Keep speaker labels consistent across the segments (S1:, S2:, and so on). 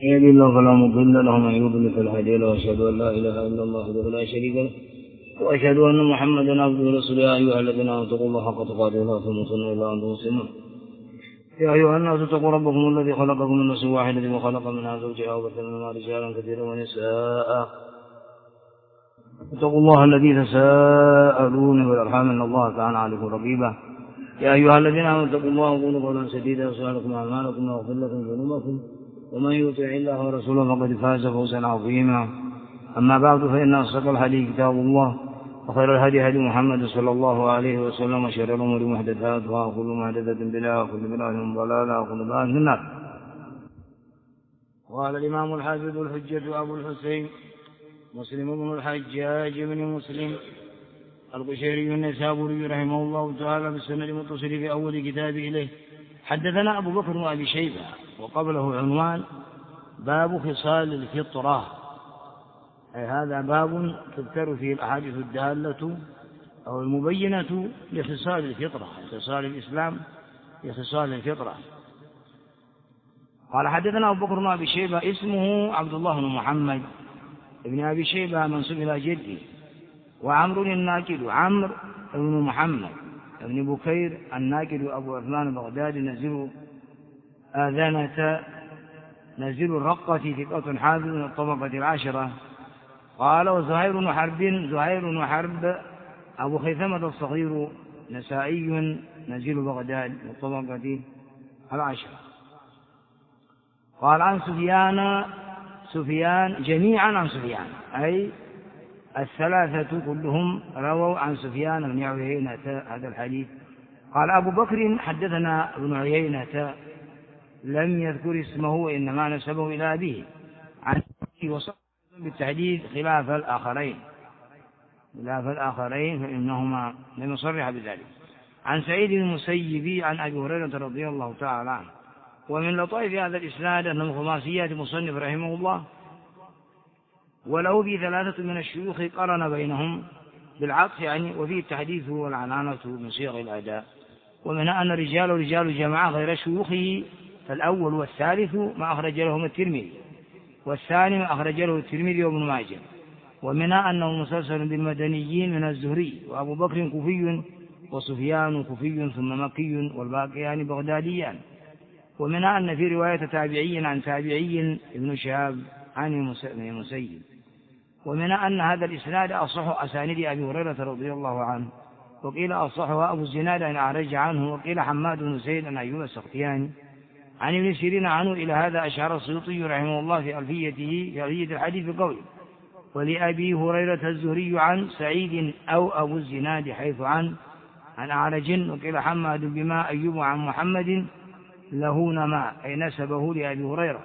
S1: يهد الله فلا مضل له ومن يضلل فلا هادي له واشهد ان لا اله الا الله وحده لا شريك له واشهد ان محمدا عبده ورسوله. يا ايها الذين امنوا اتقوا الله حق تقاته ولا تموتن الا وانتم مسلمون. يا ايها الناس اتقوا ربكم الذي خلقكم من نفس واحده وخلق منها زوجها وبث منهما رجالا كثيرا ونساء. اتقوا الله الذي تساءلون بالارحام ان الله كان عليكم رقيبا. يا ايها الذين امنوا اتقوا الله وقولوا قولا سديدا يصلح لكم اعمالكم ويغفر لكم ذنوبكم ومن يطع الله ورسوله فقد فاز فوزا عظيما. أما بعد فإن أصدق الحديث كتاب الله وخير الهدي هدي محمد صلى الله عليه وسلم وشر الأمور محدثاتها وكل محدثة بدعة وكل بدعة ضلالة وكل ضلالة في النار. قال الإمام الحافظ الحجة أبو الحسين مسلم بن الحجاج بن مسلم القشيري النيسابوري رحمه الله تعالى بالسند المتصل في أول كتاب إليه: حدثنا أبو بكر وأبي شيبة، وقبله عنوان باب خصال الفطرة، أي هذا باب تذكر فيه الأحاديث الدالة أو المبينة لخصال الفطرة، خصال الإسلام لخصال الفطرة. قال حدثنا أبو بكر وأبي شيبة، اسمه عبد الله بن محمد ابن أبي شيبة منسوب إلى جده، وعمرو الناكد عمرو بن محمد ابن بكير الناكد أبو عثمان البغدادي نزيل آذنة نزيل الرقة ثقة حافظ من الطبقة العاشرة. قال وزهير بن حرب أبو خيثمة الصغير نسائي نزيل بغداد من الطبقة العاشرة. قال عن سفيان جميعا عن سفيان، أي الثلاثة كلهم رووا عن سفيان بن عيينة هذا الحديث. قال أبو بكر حدثنا ابن عيينة لم يذكر اسمه وإنما نسبه إلى أبيه عن وصف بالتحديد خلاف الآخرين فإنهما لم يصرح بذلك. عن سعيد المسيب عن أبي هريرة رضي الله تعالى عنه. ومن لطائف هذا الإسناد أنه خماسيات مصنف رحمه الله، وله في ثلاثة من الشيوخ قرن بينهم بالعطف يعني، وفيه التحديث والعنانة من صيغ الأداء. ومنها أن رجال جماعة غير شيوخه، فالأول والثالث ما أخرج لهم الترمذي، والثاني ما أخرج له الترمذي وابن ماجه. ومنها أنه مسلسل بالمدنيين من الزهري، وأبو بكر كوفي وسفيان كوفي ثم مكي والباقيان بغداديان. ومنها أن في رواية تابعي عن تابعي ابن شهاب عن المسيب. ومنها أن هذا الإسناد أصح أسانيد أبي هريرة رضي الله عنه، وقيل أصحها أبو الزناد أن أعرج عنه، وقيل حماد بن زيد أن أيوب السختياني عن ابن سيرين عنه. إلى هذا أشار السيوطي رحمه الله في ألفية الحديث بقوله: ولأبي هريرة الزهري عن سعيد أو أبو الزناد حيث عن أعرج. وقيل حماد بما أيوب عن محمد له نما، أي نسبه لأبي هريرة.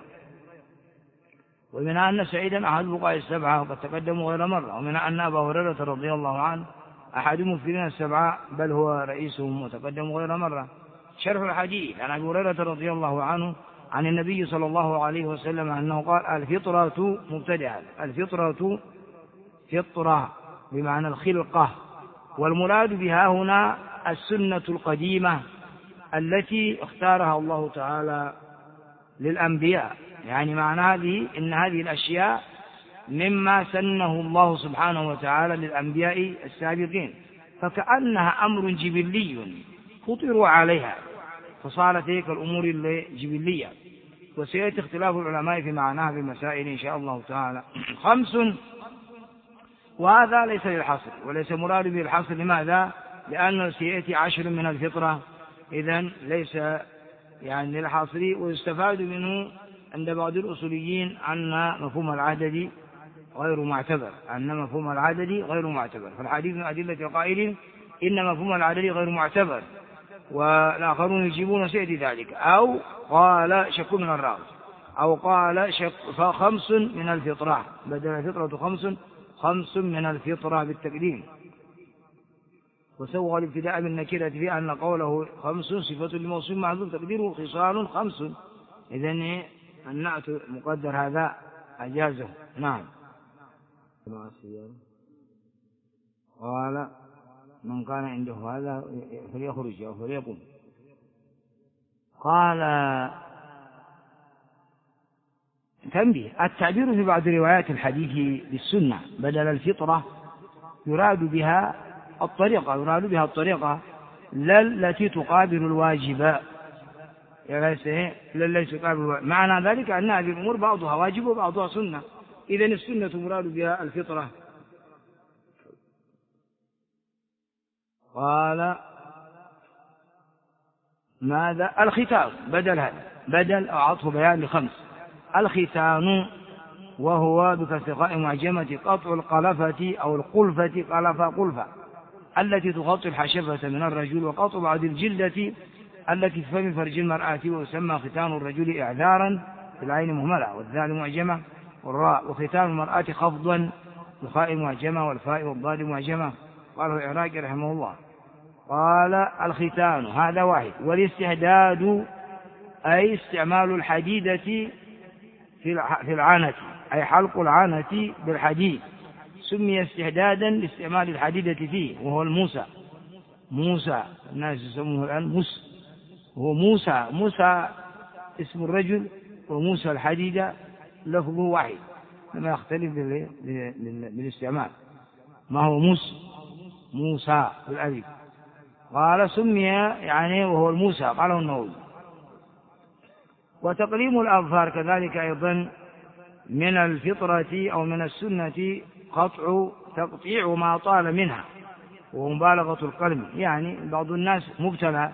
S1: ومنها أن سعيدا أحد الفقهاء السبعة وقد تقدموا غير مرة. ومنها أن أبا هريرة رضي الله عنه أحد المفكرين السبعة بل هو رئيسهم وتقدم غير مرة. شرح الحديث عن أبي هريرة رضي الله عنه عن النبي صلى الله عليه وسلم أنه قال: الفطرة مبتدأ، الفطرة فطرة بمعنى الخلقة، والمراد بها هنا السنة القديمة التي اختارها الله تعالى للأنبياء، يعني معنى هذه إن هذه الأشياء مما سنه الله سبحانه وتعالى للأنبياء السابقين، فكأنها أمر جبلي فطروا عليها، فصارت هيك الأمور الجبلية. وسيأتي اختلاف العلماء في معناها في مسائل إن شاء الله تعالى. 5، وهذا ليس للحصر وليس مراد به الحصر. لماذا؟ لأنه سيأتي 10 من الفطرة، إذن ليس يعني للحصر. ويستفاد منه عند بعض الأصوليين أن مفهوم العدد غير معتبر، فالحديث من أدلة قائل إن مفهوم العدد غير معتبر، والآخرون يجيبون سيأتي ذلك. أو قال شك من الراوي، أو قال ف5 من الفطرة، بدل الفطرة 5 من الفطرة بالتقديم. وسوغ الابتداء بالنكرة في أن قوله 5 صفة لموصوف معذوف تقديره خصال 5، إذن النعت مقدر هذا أجازه. نعم. قال من كان عنده هذا فليخرج أو فليقم. قال تنبيه: التعبير في بعض روايات الحديث بالسنة بدل الفطرة يراد بها الطريقة لا التي تقابل الواجب، معنى ذلك أن هذه الأمور بعضها واجب وبعضها سنة، إذن السنة مراد بها الفطرة. قال: ماذا؟ الختان بدل أو عطف بيان ل5. الختان وهو بكسر معجمة قطع القلفة أو القلفة، قلفة التي تغطي الحشفة من الرجل، وقطع بعض الجلدة التي في فم فرج المرأة، ويسمى ختان الرجل إعذارا في العين مهملة والذال معجمة والراء، وختان المرأة خفضا بالخاء معجمة والفاء والضاد معجمة. قاله العراقي رحمه الله. قال: الختان هذا واحد. والاستحداد أي استعمال الحديدة في العانة، أي حلق العانة بالحديد، سمي استحدادا لاستعمال الحديدة فيه، وهو موسى الناس يسمونه الآن هو موسى اسم الرجل، وموسى الحديدة لفظه واحد، لما يختلف بالاستعمال. ما هو موسى بالألف. قال: سمي يعني وهو الموسى، قاله النووي. وتقليم الأظفار كذلك أيضا من الفطرة أو من السنة، تقطيع ما طال منها ومبالغة القلم، يعني بعض الناس مبتلى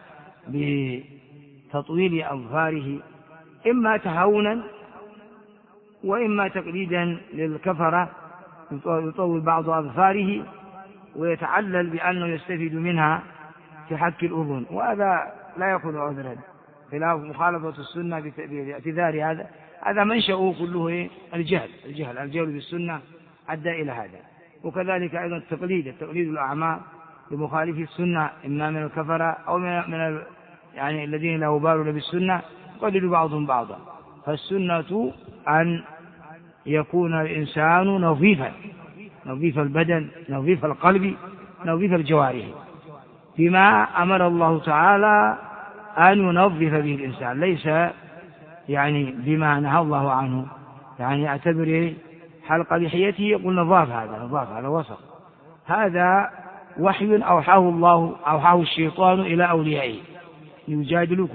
S1: بتطويل أظفاره إما تهونا وإما تقليدا للكفرة، يطول بعض أظفاره ويتعلل بأنه يستفيد منها في حك الأذن، وهذا لا يكون عذرا، خلاف مخالفة السنة باعتذار هذا منشأه كله الجهل بالسنة أدى إلى هذا. وكذلك أيضا التقليد الأعمى لمخالف السنة، إما من الكفرة أو من يعني الذين لا يبالون بالسنة، يقلد بعضهم بعضا. فالسنة أن يكون الإنسان نظيف البدن، نظيف القلب، نظيف الجوارح، بما أمر الله تعالى أن ينظف به الإنسان، ليس يعني بما نهى الله عنه. يعني اعتبر حلق لحيته يقول نظاف، هذا وصف، هذا وحي أوحاه الشيطان إلى أوليائه يجادلكم،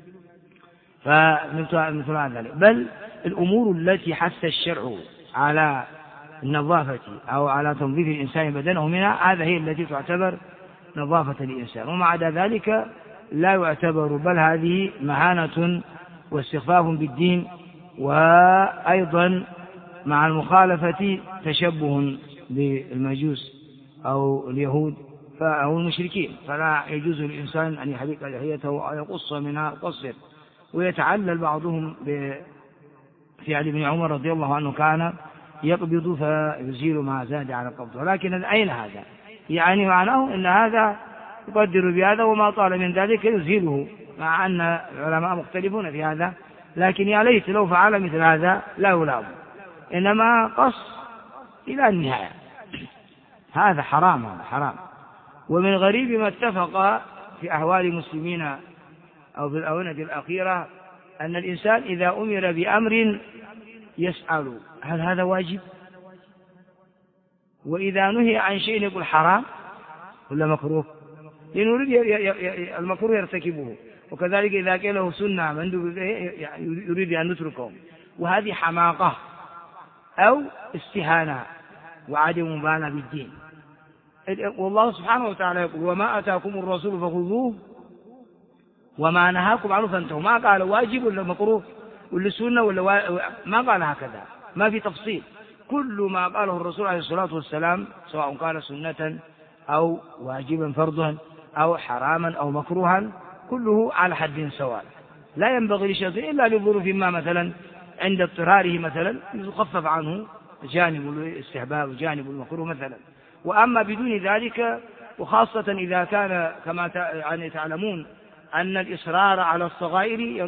S1: فمثل هذا. بل الأمور التي حث الشرع على النظافة أو على تنظيف الإنسان بدنه منها، هذا هي التي تعتبر نظافة الإنسان، وما عدا ذلك لا يعتبر، بل هذه مهانة واستخفاف بالدين، وأيضا مع المخالفة تشبه بالمجوس أو اليهود أو المشركين، فلا يجوز للإنسان أن يحلق لحيته أو يقص منها قصر. ويتعلل بعضهم بفعل ابن عمر رضي الله عنه، كان يقبض فيزيل ما زاد على قبضه، ولكن أين هذا؟ يعني معناه أن هذا يقدر بهذا، وما طال من ذلك يزيله، مع أن العلماء مختلفون في هذا، لكن يا ليت لو فعل مثل هذا لا يلام، إنما قص إلى النهاية، هذا حرام. ومن غريب ما اتفق في أحوال المسلمين أو في الآونة الأخيرة أن الإنسان إذا أمر بأمر يسأل هل هذا واجب، وإذا نهي عن شيء يقول حرام ولا مكروه، لأنه المكروه يرتكبه، وكذلك إذا كان له سنة مندوب يريد أن نتركه، وهذه حماقة أو استهانة وعدم مبالغة بالدين. والله سبحانه وتعالى يقول: وما أتاكم الرسول فخذوه وما نهاكم عنه فانتهوا. ما قال واجب ولا مكروه ولا سنة ما قال هكذا، ما في تفصيل. كل ما قاله الرسول عليه الصلاة والسلام، سواء كان سنة أو واجبا فرضا أو حراما أو مكروها، كله على حد سواء، لا ينبغي لشخص إلا لظروف ما، مثلا عند اضطراره مثلا يخفف عنه جانب الاستحباب وجانب المكروه مثلا. وأما بدون ذلك، وخاصة إذا كان كما يعني تعلمون أن الإصرار على الصغائر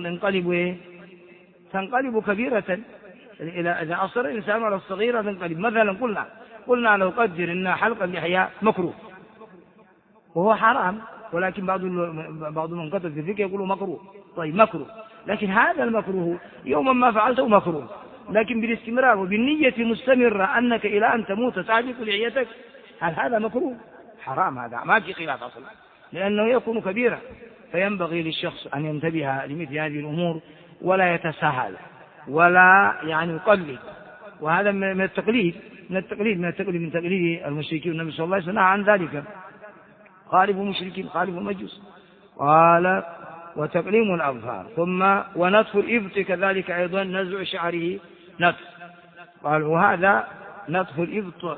S1: تنقلب كبيرة. إذا أصر الإنسان على الصغيرة تنقلب. مثلا قلنا لو قدر أن حلق اللحية مكروه وهو حرام، ولكن بعض من كتب في الفقه يقولوا مكروه. طيب مكروه، لكن هذا المكروه يوما ما فعلته مكروه، لكن بالاستمرار وبالنية مستمرة أنك إلى أن تموت تعلق لحيتك، هل هذا مكروه؟ حرام، هذا ما في خلاف أصلا، لأنه يكون كبيرا. فينبغي للشخص أن ينتبه لمثل هذه الأمور ولا يتساهل ولا يعني يقلد، وهذا من التقليد من تقليد المشركين. النبي صلى الله عليه وسلم عن ذلك، خالفوا المشركين، خالفوا المجوس. قال وتقليم الأظفار، ثم ونتف الإبط كذلك أيضا نزع شعره نتف. قال وهذا نتف الإبط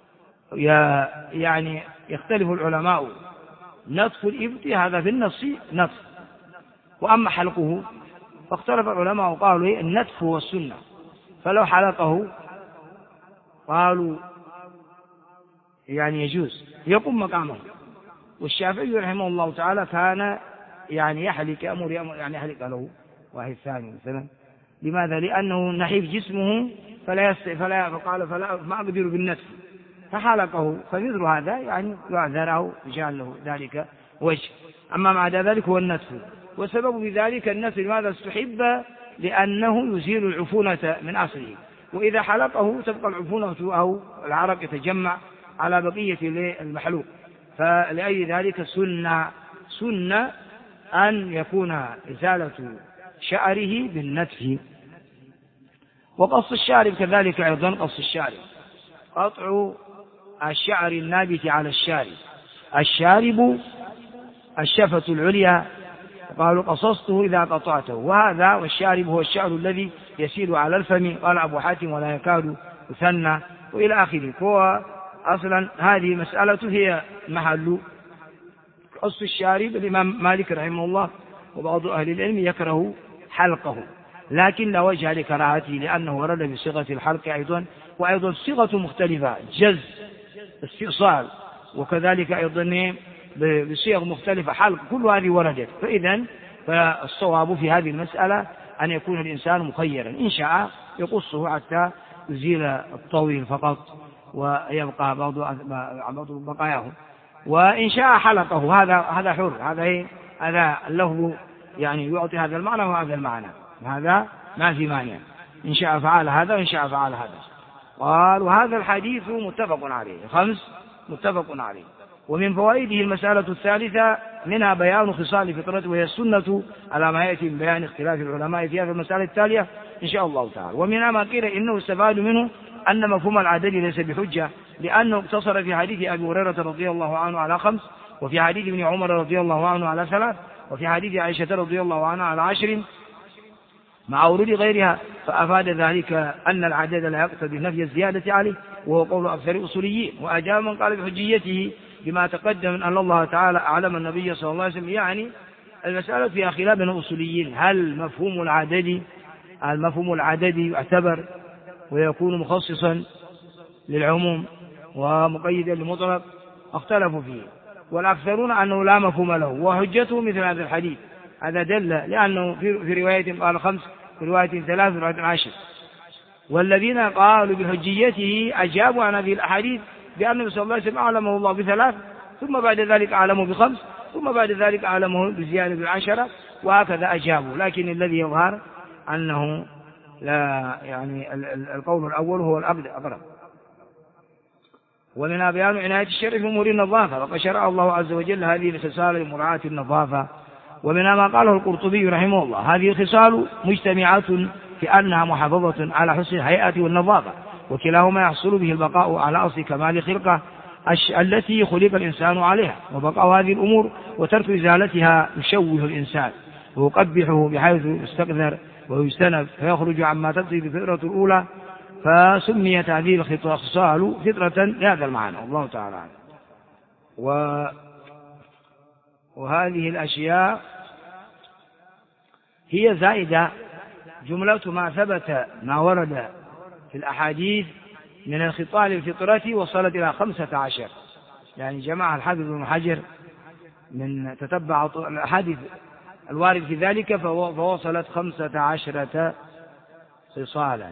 S1: يعني يختلف العلماء، نتف الإبط هذا في النص نتف، وأما حلقه فاختلف العلماء وقالوا النتف هو السنة، فلو حلقه قالوا يعني يجوز يقوم مقامه. والشافعي رحمه الله تعالى كان يعني يحلق يعني يحلق له واحد ثاني مثلا. لماذا؟ لأنه نحيف جسمه فقال ما أقدر بالنتف فحلقه، فمثل هذا يعني يعذره يجعل له ذلك وجه. أما مع ذلك هو النتف، والسبب في ذلك النتف لماذا استحب؟ لأنه يزيل العفونة من أصله، وإذا حلقه تبقى العفونة أو العرق يتجمع على بقية المحلوق. فلأي ذلك سنة أن يكون إزالة شعره بالنتف. وقص الشارب كذلك أيضا، قص الشارب قطع الشعر النابت على الشارب. الشارب الشفة العليا، قالوا قصصته إذا قطعته، وهذا والشارب هو الشعر الذي يسيل على الفم، قال أبو حاتم ولا يكاد يثنى وإلى آخره. هو أصلا هذه مسألة هي محل قص الشارب. الإمام مالك رحمه الله وبعض أهل العلم يكره حلقه، لكن لا وجه لكراهته لأنه ورد بصيغة الحلق أيضا، وأيضا صيغة مختلفة جز استئصال، وكذلك أيضا بصيغ مختلفة حلق، كل هذه وردت. فالصواب في هذه المسألة أن يكون الإنسان مخيرا، إن شاء يقصه حتى يزيل الطويل فقط ويبقى بعض بقاياه، وإن شاء حلقه، هذا حر، هذا له يعني يعطي هذا المعنى وهذا المعنى، هذا ما في مانع، إن شاء فعل هذا وإن شاء فعل هذا. قال وهذا الحديث متفق عليه، 5 متفق عليه. ومن فوائده المسألة الثالثة منها بيان خصال فطرته، وهي السنة على ما يأتي من بيان اختلاف العلماء فيها في المسألة التالية إن شاء الله تعالى. ومنها ما قيل إنه استفاد منه أن مفهوم العدد ليس بحجة، لأنه اقتصر في حديث أبي هريرة رضي الله عنه على 5، وفي حديث ابن عمر رضي الله عنه على 3، وفي حديث عائشة رضي الله عنها على 10 مع ورود غيرها. فأفاد ذلك أن العدد لا يقتضي نفي الزيادة عليه، وهو قول أكثر الأصوليين. وأجاب من قال بحجيته بما تقدم من أن الله تعالى أعلم النبي صلى الله عليه وسلم. يعني المسألة فيها خلاف بين الأصوليين، هل مفهوم العدد يعتبر ويكون مخصصا للعموم ومقيدا لمطلق؟ اختلفوا فيه، والأكثرون أنه لا مفهوم له، وحجته مثل هذا الحديث. هذا دل لأنه في رواية قال 5، في رواية 3، في رواية 10. والذين قالوا بحجيته أجابوا عن هذه الأحاديث بأن النبي صلى الله عليه وسلم أعلمه الله ب3، ثم بعد ذلك أعلمه ب5، ثم بعد ذلك أعلمه بزيادة ب10، وهكذا أجابوا. لكن الذي يظهر أنه لا، يعني القول الأول هو الأقرب. ومنها بيان عناية الشرع في أمور النظافة، وقد شرع الله عز وجل هذه الخصال لمراعاة النظافة. ومنها ما قاله القرطبي رحمه الله: هذه الخصال مجتمعات في أنها محافظة على حسن الهيئة والنظافة، وكلاهما يحصل به البقاء على أصل كمال خلقه التي خلق الإنسان عليها، وبقاء هذه الأمور وترك إزالتها يشوه الإنسان ويقبحه بحيث يستقذر ويستنب فيخرج عما تقضي بفطرة الأولى، فسميت هذه الخصال فطرة لهذا المعنى، والله تعالى عنه. وهذه الأشياء هي زائدة، جملة ما ثبت ما ورد في الأحاديث من الخصال الفطرة وصلت إلى 15، يعني جمع الحافظ ابن حجر من تتبع الأحاديث الوارد في ذلك فوصلت 15 خصالا.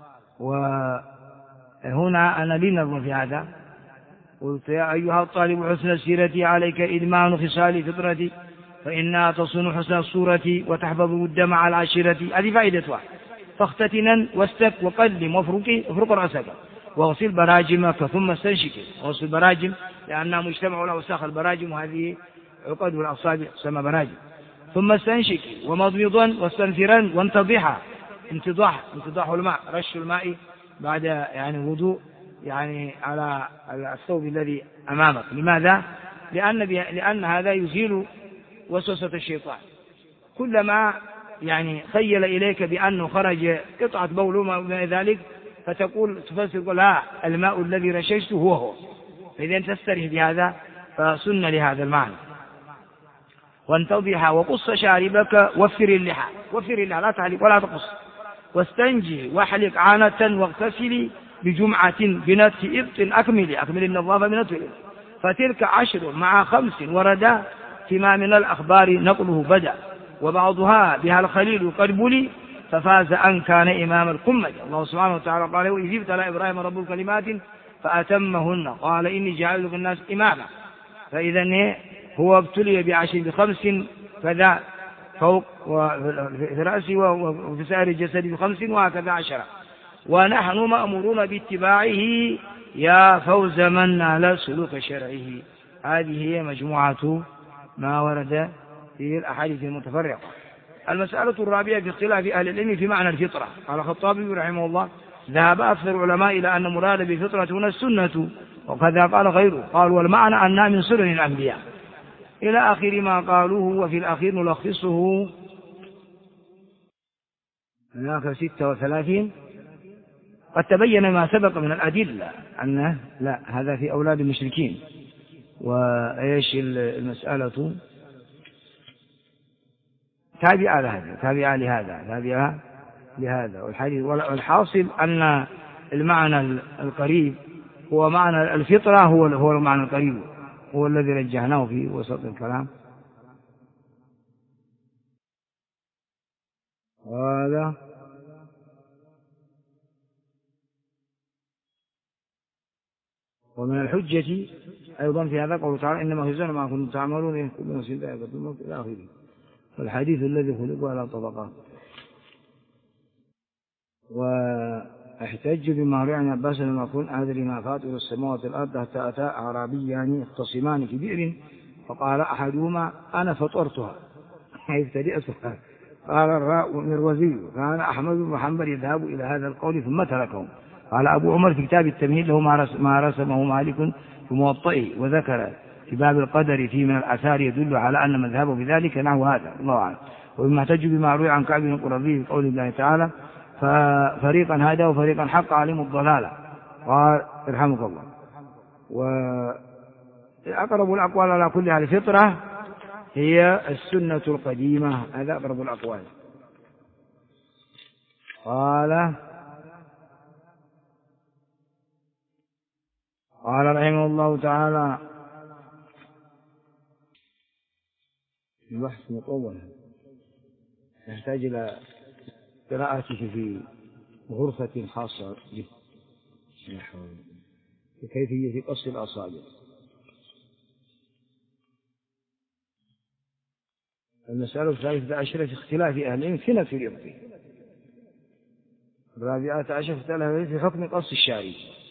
S1: وهنا أنا لي نظر في هذا، قلت: يا أيها الطالب حسن السيرة عليك إدمان خصال فطرتي، فإنها تصون حسن الصورة وتحفظ الدم على العشيرة. هذه فائدة واحد، فاختتنا واستك وقلم وافرق رأسك واغسل براجمك ثم استنشك. واغسل براجم لأنها مجتمع الأوساخ البراجم، وهذه عقد الأصابع تسمى براجم. ثم استنشك ومضمضا واستنثرا وانتضحا. انتضاح الماء، رش الماء بعد يعني وضوء يعني على الثوب الذي أمامك. لماذا؟ لأن هذا يزيل وسوسة الشيطان. كلما يعني خيل إليك بأنه خرج قطعة بول وما من ذلك فتقول تفسر لا الماء الذي رششته هو. فإذا تستريح بهذا فسن لهذا المعنى. وانتضح وقص شاربك وفر اللحى لا تحلق ولا تقص. واستنجي واحلق عانة واغتسلي بجمعة بنتف إبط أكمل النظافة من الإبط. فتلك 10 مع 5 وردا فيما من الأخبار نقله بدأ. وبعضها بها الخليل قد بلي ففاز أن كان إمام القمة. الله سبحانه وتعالى قال وإذ ابتلى إبراهيم رب الكلمات فأتمهن قال إني جاعل الناس إماما. فإذا هو ابتلي ب5 فذا فوق في رأسه وفي سائر الجسد ب5 وهكذا 10. ونحن مأمورون باتباعه يا فوز من نال سلوك شرعه. هذه هي مجموعة ما ورد في الأحاديث المتفرقة. المسألة الرابعة في اختلاف أهل العلم في معنى الفطرة. قال الخطابي رحمه الله ذهب أكثر العلماء إلى أن مراد بالفطرة هنا السنة، وكذا قال غيره. قال والمعنى أنها من سنن الأنبياء إلى آخر ما قالوه. وفي الأخير نلخصه هناك 36. قد تبين ما سبق من الأدلة أنه لا هذا في أولاد المشركين. وإيش المسألة تابعة لهذا والحاصل أن المعنى القريب هو معنى الفطرة، هو المعنى القريب، هو الذي رجحناه في وسط الكلام. هذا ومن الحجة أيضا في هذا قوله تعالى إنما تجزون ما كنتم تعملون كل نفس ذائقة الموت إلى آخره. والحديث الذي خلق على طبقات. واحتج بما روي عن عباس لما كن أدري ما فاطر السماوات والأرض حتى أتى أعرابيان يختصمان في بئر فقال أحدهما أنا فطرتها أي ابتدأتها. قال المروزي كان أحمد بن محمد يذهب إلى هذا القول ثم تركه. قال أبو عمر في كتاب التمهيد له ما رسمه مالك في موطئه، وذكر في باب القدر فيه من الآثار يدل على أن مذهبه بذلك نحو هذا الله أعلم. ومما احتج بما روي عن كعب بن قرظي في قول الله تعالى ففريقا هدى وفريقا حق عليهم الضلالة. قال ارحمك الله. وأقرب الأقوال على كل على الفطرة هي السنة القديمة، هذا أقرب الأقوال. قال رحمه الله تعالى البحث مطول يحتاج إلى قراءته في غرفة خاصة به بكيفية قص الأصابع. المسألة 13 في اختلاف أهل العلم في نفي الإبط. 14 في حكم قص الشارب.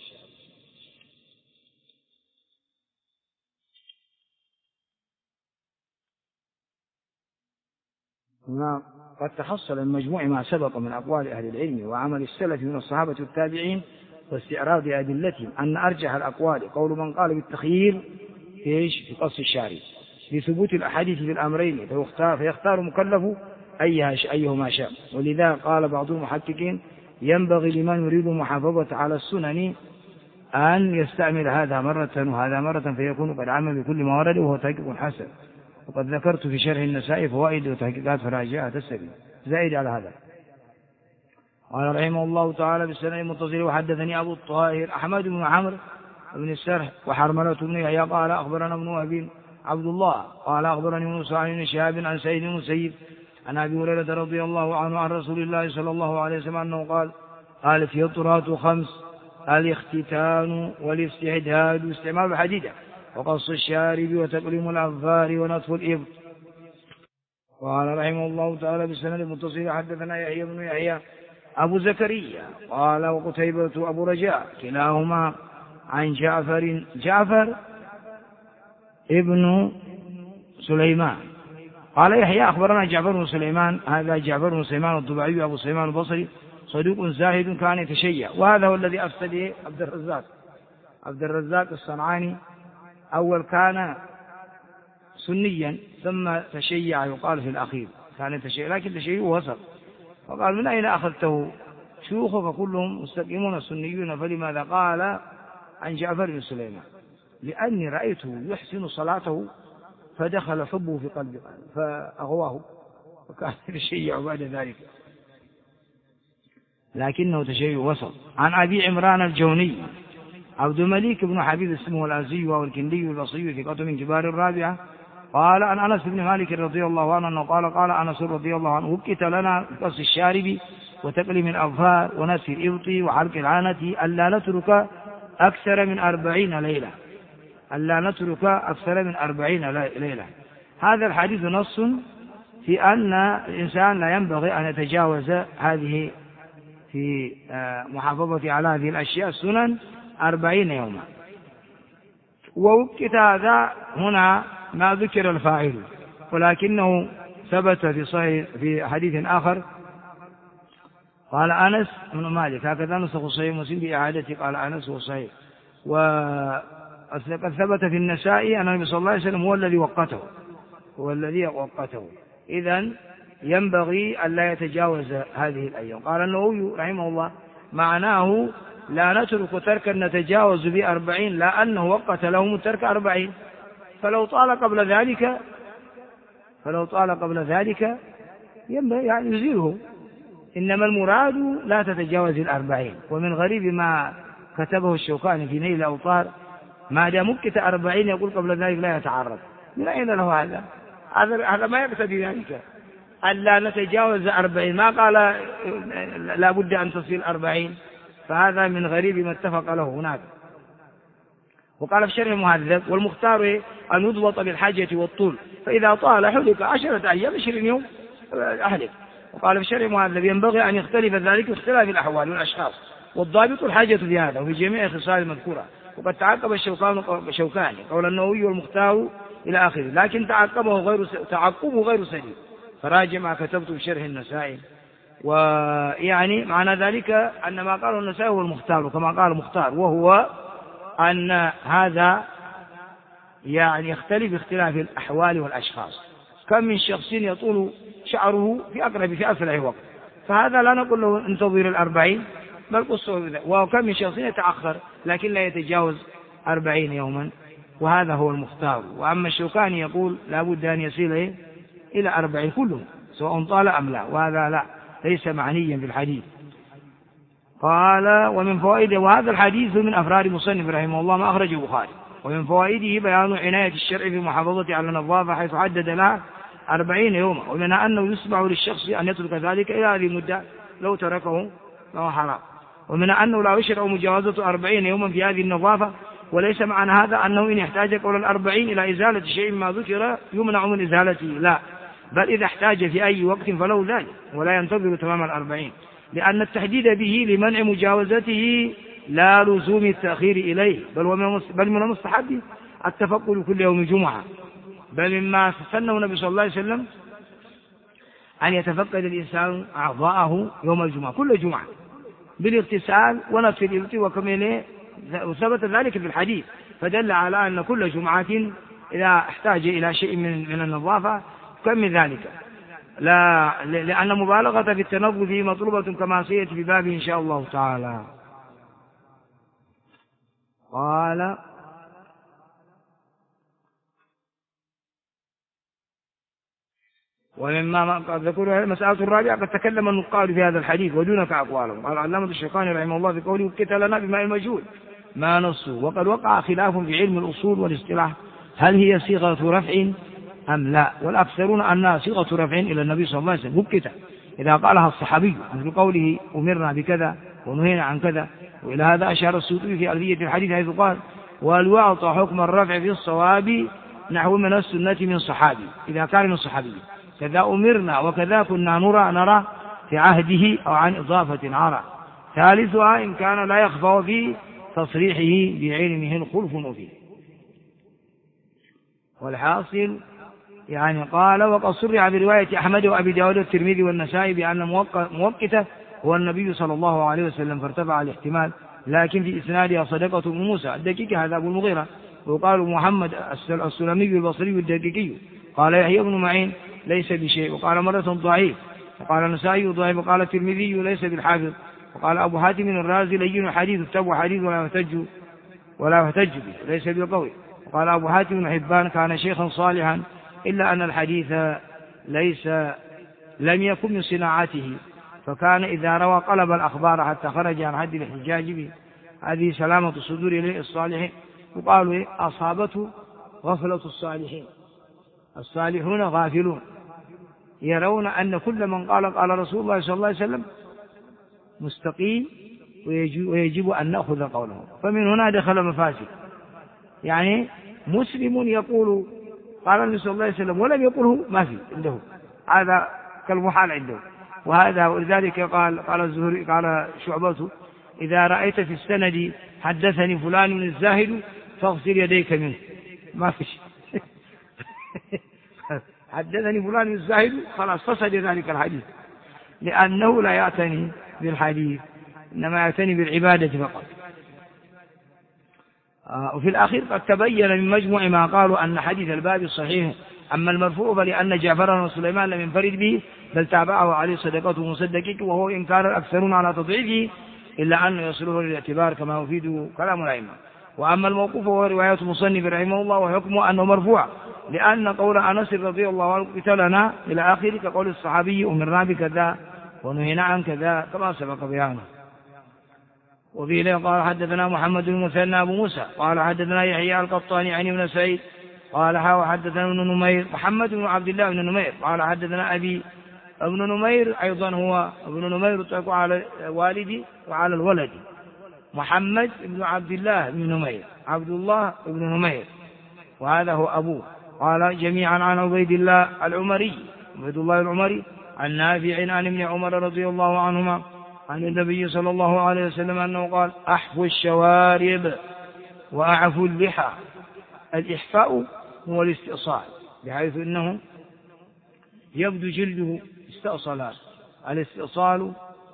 S1: قد تحصل المجموع ما سبق من أقوال أهل العلم وعمل السلف من الصحابة والتابعين واستعراض أدلتهم أن أرجح الأقوال قول من قال بالتخيير في قص الشارب لثبوت الأحاديث في الأمرين فيختار مكلف أيهما شاء. ولذا قال بعض المحققين ينبغي لمن يريد محافظة على السنن أن يستعمل هذا مرة وهذا مرة فيكون قد عمل بكل ما ورد وهو تحقيق حسن. وقد ذكرت في شرح النسائي فوائد وتحقيقات فراجعها السبيل زائد على هذا. قال رحمه الله تعالى بالسند المتصل وحدثني أبو الطاهر أحمد بن عمرو بن السرح وحرملة بن يحيى قال أخبرنا ابن وهب عبد الله قال أخبرني موسى بن شهاب عن سعيد بن المسيب عن أبي هريرة رضي الله عنه عن رسول الله صلى الله عليه وسلم أنه قال الفطرات 5 الاختتان والاستحداد واستعمال الحديدة وقص الشارب وتقليم الأظفار ونطف الإبط. قال رحمه الله تعالى بالسند المتصل حدثنا يحيى بن يحيى أبو زكريا قال وقتيبة أبو رجاء كلاهما عن جعفر ابن سليمان قال يحيى أخبرنا جعفر بن سليمان، هذا جعفر بن سليمان الضبعي أبو سليمان البصري صدوق زاهد كان يتشيع، وهذا هو الذي أفسد عبد الرزاق الصنعاني. أول كان سنيا ثم تشيع يقال في الأخير كان تشيع، لكن تشيع وسط، فقال من أين أخذته؟ شيوخك كلهم مستقيمون سنيون، فلماذا؟ قال عن جعفر بن سليمان لأني رأيته يحسن صلاته فدخل حبه في قلبي فأغواه، وكان تشيع بعد ذلك، لكنه تشيع وسط. عن أبي عمران الجوني عبد الملك بن حبيب اسمه الأزي والكندي البصري ثقة من كبار الرابعة قال عن أنس بن مالك رضي الله عنه قال أنس رضي الله عنه وكت لنا قص الشارب وتقليم الأظفار ونتف الإبط وحلق العانة ألا نترك أكثر من 40 ليلة، ألا نترك أكثر من 40 ليلة. هذا الحديث نص في أن الإنسان لا ينبغي أن يتجاوز هذه في محافظة على هذه الأشياء السنن 40 يوما. ووكت هذا هنا ما ذكر الفاعل، ولكنه ثبت في حديث آخر قال أنس بن مالك، هكذا نسخ صحيح مسلم بإعادته قال أنس وصحيح. وقد ثبت في النسائي أن النبي صلى الله عليه وسلم هو الذي وقته، إذن ينبغي أن لا يتجاوز هذه الأيام. قال النووي رحمه الله معناه لا نترك تركا نتجاوز ب40، لا أنه وقت لهم الترك 40، فلو طال قبل ذلك ينبغي يعني يزيله، إنما المراد لا تتجاوز 40. ومن غريب ما كتبه الشوكاني في نيل الأوطار ما دام مكت 40 يقول قبل ذلك لا يتعرض، من أين له هذا ما يقتضي ذلك ألا نتجاوز 40، ما قال لا بد أن تصل 40، فهذا من غريب ما اتفق له هناك. وقال في شرح المهذب والمختار أن يضبط بالحاجة والطول، فإذا طال حلق 10 أيام 20 يوم أحلق. وقال في شرح المهذب ينبغي أن يختلف ذلك باختلاف الأحوال والأشخاص، والضابط الحاجة في هذا وفي جميع الخصال المذكورة. وقد تعقب الشوكاني قول النووي والمختار إلى آخره، لكن تعقبه غير سليم، فراجع ما كتبت في شرح النسائي. ويعني معنى ذلك أن ما قاله النسائي هو المختار كما قال المختار، وهو أن هذا يعني يختلف باختلاف الأحوال والأشخاص. كم من شخص يطول شعره في أسرع وقت، فهذا لا نقول له انتظر 40، بل قصه بذلك. وكم من شخص يتأخر لكن لا يتجاوز 40 يوما، وهذا هو المختار. وأما الشوكاني يقول لا بد أن يصل إلى 40 كلهم سواء طال أم لا، وهذا لا ليس معنيا بالحديث. قال ومن فوائده، وهذا الحديث من أفراد مصنف رحمه الله ما أخرجه البخاري، ومن فوائده بيان عناية الشرع في محافظة على النظافة حيث حدد لها 40 يوما، ومنها أنه يسمح للشخص أن يترك ذلك إلى هذه المدة لو تركه فهو حرام، ومنها أنه لا يشرع مجاوزة 40 يوما في هذه النظافة. وليس معنى هذا أنه إن يحتاج قول 40 إلى إزالة شيء ما ذكر يمنع من إزالته، لا، بل إذا احتاج في أي وقت فله ذلك ولا ينتظر تمام 40، لأن التحديد به لمنع مجاوزته لا لزوم التأخير إليه، بل من المستحب التفقد كل يوم جمعة، بل مما سنه النبي صلى الله عليه وسلم أن يتفقد الإنسان أعضاءه يوم الجمعة كل جمعة بالاغتسال ونتف الإبط وكمله، وثبت ذلك في الحديث، فدل على أن كل جمعة إذا احتاج إلى شيء من النظافة كم ذلك، لا لأن مبالغة في التنظف مطلوبة كما سيأتي في بابه إن شاء الله تعالى. قال ومما قد ذكروا المسألة الرابعة قد تكلم النقاد في هذا الحديث ودونك أقوالهم. قال علامة الشيخاني رحمه الله في قوله وكت لنا بماء المجهول ما نصه، وقد وقع خلاف في علم الأصول والاصطلاح هل هي صيغة رفع أم لا، والأكثرون أنها صيغة رفع إلى النبي صلى الله عليه وسلم وكت إذا قالها الصحابي، مثل قوله أمرنا بكذا ونهينا عن كذا. وإلى هذا أشار السيوطي في ألفية الحديث حيث قال والوعط حكم الرفع في الصواب نحو من السنة من صحابي إذا كان من صحابي، كذا أمرنا وكذا كنا نرى في عهده أو عن إضافة عرى. ثالثها إن كان لا يخفى في تصريحه بعلمه الخلف فيه. والحاصل يعني قال وقد صرح برواية أحمد وأبي داود والترمذي والنسائي بأن موقته هو النبي صلى الله عليه وسلم، فارتفع الاحتمال، لكن في إسنادها صدقة بن موسى الدقيقي هذا أبو المغيرة، وقال محمد السلمي البصري الدقيقي، قال يحيى بن معين ليس بشيء، وقال مرة ضعيف، وقال النسائي ضعيف، وقال الترمذي ليس بالحافظ، وقال أبو حاتم الرازي لين حديث يكتب حديث ولا يحتج به ليس بالقوي، وقال أبو حاتم حبان كان شيخا صالحا إلا أن الحديث لم يكن من صناعته، فكان إذا روى قلب الأخبار حتى خرج عن حد الاحتجاج به. هذه سلامة الصدور إليه الصالحين. وقالوا أصابته غفلة الصالحين، الصالحون غافلون يرون أن كل من قال رسول الله صلى الله عليه وسلم مستقيم ويجب أن نأخذ قوله. فمن هنا دخل مفاسد، يعني مسلم يقول قال النبي صلى الله عليه وسلم ولم يقله ما في عنده، هذا كالمحال عنده. وهذا ولذلك قال الزهري قال شعبة إذا رأيت في السند حدثني فلان من الزاهد فاغسل يديك منه، ما في شيء حدثني فلان من الزاهد خلاص فسد ذلك الحديث، لأنه لا يعتني بالحديث إنما يعتني بالعبادة فقط. وفي الأخير قد تبين من مجموع ما قالوا أن حديث الباب صحيح. أما المرفوع فلأن جعفر وسليمان لم ينفرد به بل تابعه عليه صدقته مصدقك، وهو إن كان الأكثرون على تضعيفه إلا أنه يصله للاعتبار كما يفيد كلام الأئمة. وأما الموقوف وهو رواية مصنف رحمه الله وحكمه أنه مرفوع، لأن قول أنس رضي الله عنه قتلنا إلى آخره كقول الصحابي أمرنا بكذا ونهينا عن كذا كما سبق بيانه. وفي له قال حدثنا محمد بن مثنى أبو موسى قال حدثنا يحيى القطاني عن ابن سعيد قال حدثنا ابن نمير محمد بن عبد الله بن نمير قال حدثنا أبي. ابن نمير أيضا هو ابن نمير يطلق على والدي وعلى الولد، محمد بن عبد الله بن نمير عبد الله بن نمير وهذا هو أبوه. قال جميعا عن عبيد الله العمري عبيد الله العمري عن نافع عن ابن عمر رضي الله عنهما عن النبي صلى الله عليه وسلم أنه قال أحفوا الشوارب وأعفوا اللحى. الإحفاء هو الاستئصال بحيث أنه يبدو جلده استأصلا، الاستئصال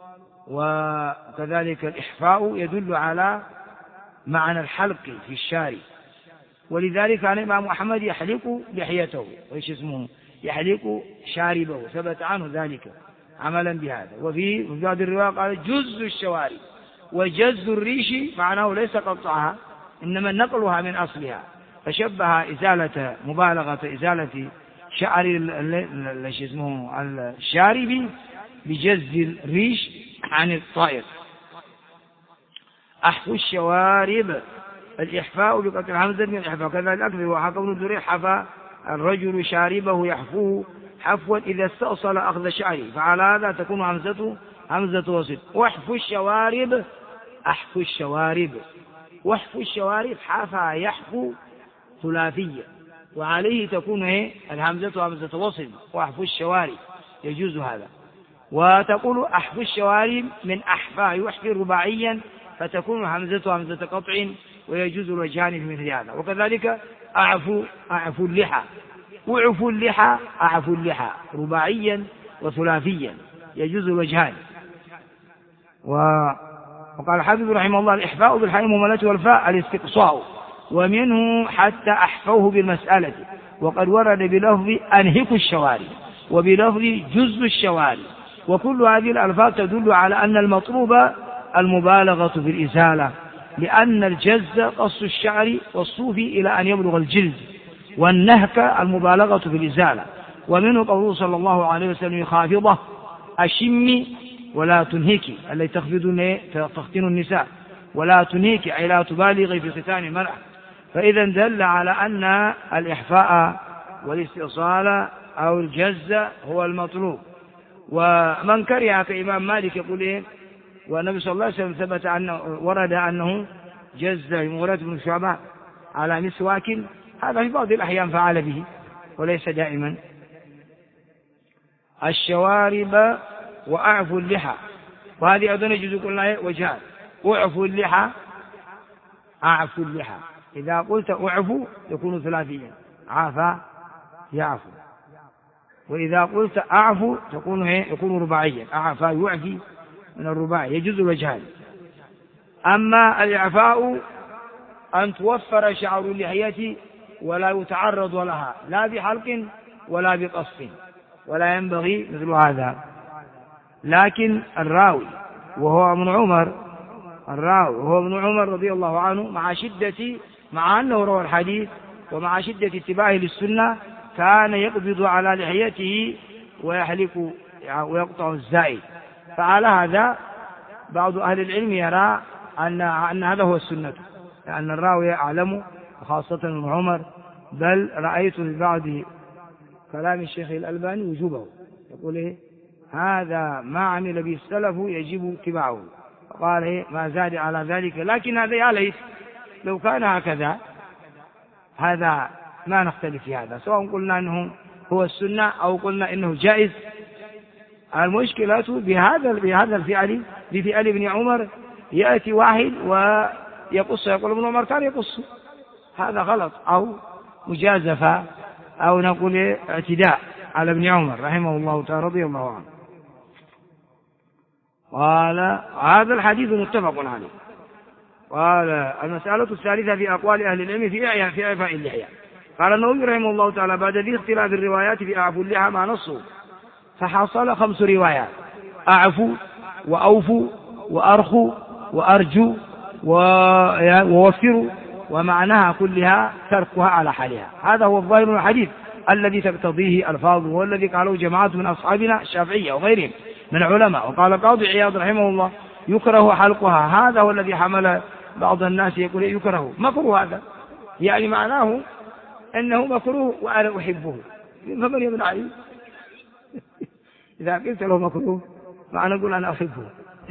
S1: وكذلك الإحفاء يدل على معنى الحلق في الشارب، ولذلك كان الإمام أحمد يحلق لحيته وإيش اسمه يحلق شاربه، ثبت عنه ذلك عملا بهذا. وفي بعض الروايات قال جز الشوارب، وجز الريش معناه ليس قطعها إنما نقلها من أصلها، فشبه إزالة مبالغة إزالة شعر الشارب بجز الريش عن الطائر. أحفوا الشوارب الإحفاء بقتل الحمزة من الإحفاء كذا الأكل. وحكى ابن دريح حفى الرجل شاربه يحفوه حفوا إذا استأصل أخذ شعره، فعلى هذا تكون همزة وصل. واحفوا الشوارب أحفوا الشوارب واحفوا الشوارب حفى يحفو ثلاثية، وعليه تكون الهمزة همزة وصل واحفوا الشوارب يجوز هذا. وتقول أحفوا الشوارب من أحفى يحفي رباعيا فتكون همزة قطع ويجوز الوجهان في مثل هذا. وكذلك أعفوا اللحى وعفوا اللحى أعفوا اللحى رباعيا وثلاثيا يجوز الوجهان. وقال الحافظ رحمه الله الإحفاء بالحاء المهملة والفاء الاستقصاء، ومنه حتى أحفوه بالمسألة، وقد ورد بلفظ أنهكوا الشوارب وبلفظ جز الشوارب، وكل هذه الألفاظ تدل على أن المطلوب المبالغة في الإزالة، لأن الجز قص الشعر والصوفي إلى أن يبلغ الجلد، والنهك المبالغة في الإزالة. ومنه قوله صلى الله عليه وسلم خافضة أشمي ولا تنهكي التي تختن النساء، ولا تنهكي أي لا تبالغي في ختان المرأة. فإذا دل على أن الإحفاء والاستئصال أو الجز هو المطلوب. ومن كره كإمام مالك يقول والنبي صلى الله عليه وسلم ثبت أنه ورد أنه جز مغيرة بن شعبة على مسواك، هذا في بعض الأحيان فعل به وليس دائما. الشوارب وأعفوا اللحى، وهذه أيضا يجوز قلنا وجهان، أعفوا اللحى، أعفوا اللحى. إذا قلت أعفوا يكون ثلاثيا، عافى يعفو، وإذا قلت أعفو يكون رباعيا، أعفى يعفي من الرباعي، يجوز الوجهان. أما الإعفاء أن توفر شعر اللحية ولا يتعرض لها لا بحلق ولا بقص، ولا ينبغي مثل هذا. لكن الراوي وهو ابن عمر رضي الله عنه مع أنه روى الحديث ومع شدة اتباعه للسنة كان يقبض على لحيته ويحلق ويقطع الزائد. فعلى هذا بعض أهل العلم يرى أن هذا هو السنة، لأن الراوي أعلم، وخاصة ابن عمر. بل رأيت في بعض كلام الشيخ الألباني وجوبه، يقول هذا ما عمل به السلف يجب اتباعه، قال ما زاد على ذلك. لكن هذا يا ليت لو كان هكذا، هذا ما نختلف في هذا، سواء قلنا أنه هو السنة أو قلنا أنه جائز. المشكلة بهذا الفعل، بفعل ابن عمر، يأتي واحد ويقص، يقول ابن عمر كان يقص، هذا غلط أو مجازفة أو نقول اعتداء على ابن عمر رحمه الله تعالى رضي الله عنه. قال هذا الحديث متفق عليه. قال المسألة الثالثة في أقوال أهل العلم في إعفاء اللحية. قال النووي رحمه الله تعالى بعد ذي اختلاف الروايات في أعفو اللحى مع نصه، فحصل 5 روايات: أعفو وأوفو وأرخو وأرجو ووفروا، ومعناها كلها تركها على حالها. هذا هو الظاهر من الحديث الذي تقتضيه الفاظه، والذي قاله جماعة من أصحابنا الشافعية وغيرهم من العلماء. وقال القاضي عياض رحمه الله يكره حلقها، هذا هو الذي حمل بعض الناس يقول يكره، مكروه هذا، يعني معناه أنه مكروه وأنا أحبه، فمن يمنع عليه؟ إذا قلت له مكروه معنى أقول أنا أحبه.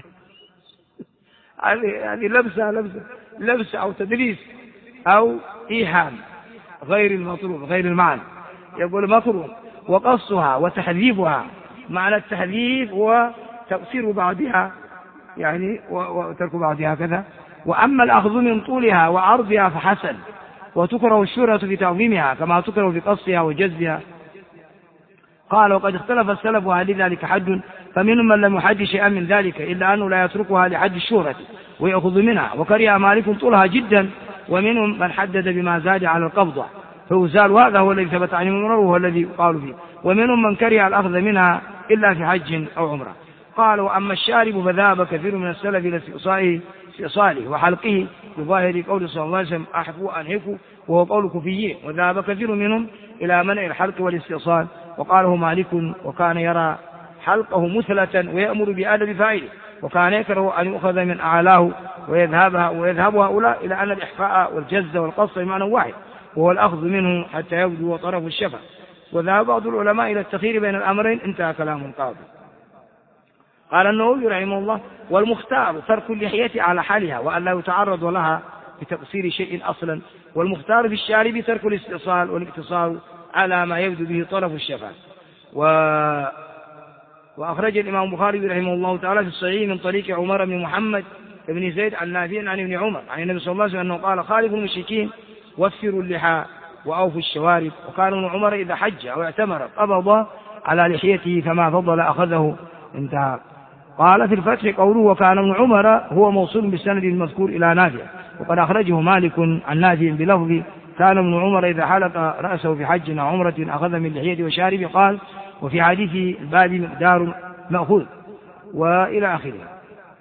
S1: هذه لبسة أو تدريس أو إيهام غير المطلوب غير المعنى، يقول مكروه. وقصها وتحذيبها، معنى التحذيب هو تقصير بعضها يعني وترك بعضها كذا. وأما الأخذ من طولها وعرضها فحسن، وتكره الشهرة في تعظيمها كما تكره في قصها وجزها. قال وقد اختلف السلف هل ذلك حد، فمنهم من لم يحد شيئا من ذلك إلا أنه لا يتركها لحد الشهرة ويأخذ منها، وكره مالك طولها جدا، ومنهم من حدد بما زاد على القبضة فوزال، وهذا هو الذي ثبت عن عمر وهو الذي قالوا فيه. ومنهم من كره الأخذ منها إلا في حج أو عمرة. قال وأما الشارب فذهب كثير من السلف إلى استئصاله وحلقه بظاهر قول صلى الله عليه وسلم أحفوا أنهفوا، وهو قول كفيين. وذهب كثير منهم إلى منع الحلق والاستئصال، وقاله مالك وكان يرى حلقه مثلة ويأمر بآدب فاعله، وكان يكره أن يؤخذ من أعلاه ويذهب هؤلاء إلى أن الإحفاء والجز والقص بمعنى واحد، وهو الأخذ منه حتى يبدو طرف الشفة. وذهب بعض العلماء إلى التخيير بين الأمرين. انتهى كلام القاضي. قال النووي رحمه الله والمختار ترك اللحية على حالها وأن لا يتعرض لها بتقصير شيء أصلا، والمختار في الشارب ترك الاستئصال والاقتصار على ما يبدو به طرف الشفة. وأخرج الإمام البخاري رحمه الله تعالى في الصحيح من طريق عمر بن محمد بن زيد عن نافع عن ابن عمر عن النبي صلى الله عليه وسلم أنه قال خالفوا المشركين وفروا اللحى وأوفوا الشوارب. وكان ابن عمر إذا حج أو اعتمر قبض على لحيته فما فضل أخذه. انتهى. قال في الفتح قوله وكان ابن عمر هو موصول بالسند المذكور إلى نافع، وقد أخرجه مالك عن نافع بلفظ كان ابن عمر إذا حلق رأسه في حج أو عمرة أخذ من لحيته وشاربه. قال وفي حديث الباب مقدار مأخوذ وإلى آخره.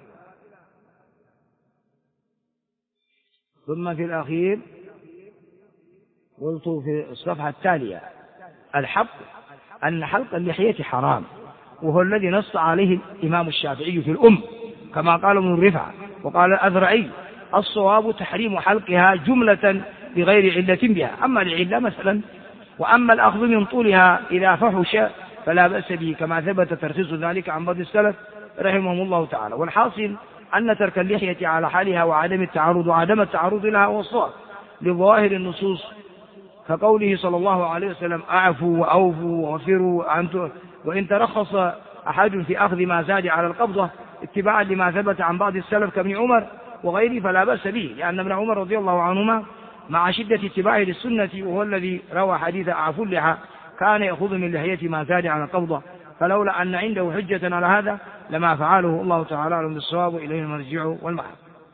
S1: ثم في الأخير قلت في الصفحة التالية الحق أن حلق اللحية حرام، وهو الذي نص عليه الإمام الشافعي في الأم كما قال ابن رفعة وقال الأذرعي الصواب تحريم حلقها جملة بغير علة بها، أما العلة مثلا. وأما الأخذ من طولها إذا فحش فلا بأس به كما ثبت ترخيص ذلك عن بعض السلف رحمهم الله تعالى. والحاصل أن ترك اللحية على حالها وعدم التعرض لها هو الصواب لظواهر النصوص، كقوله صلى الله عليه وسلم أعفوا وأوفوا ووفروا. وإن ترخص أحد في أخذ ما زاد على القبضة اتباعا لما ثبت عن بعض السلف كابن عمر وغيره فلا بأس به، لأن ابن عمر رضي الله عنهما مع شدة اتباعه للسنة وهو الذي روى حديث أعفو اللحى كان يأخذ من لحيته ما زاد على القبضة، فلولا أن عنده حجة على هذا لما فعله. الله تعالى أعلم بالصواب، إليه المرجع والمآب.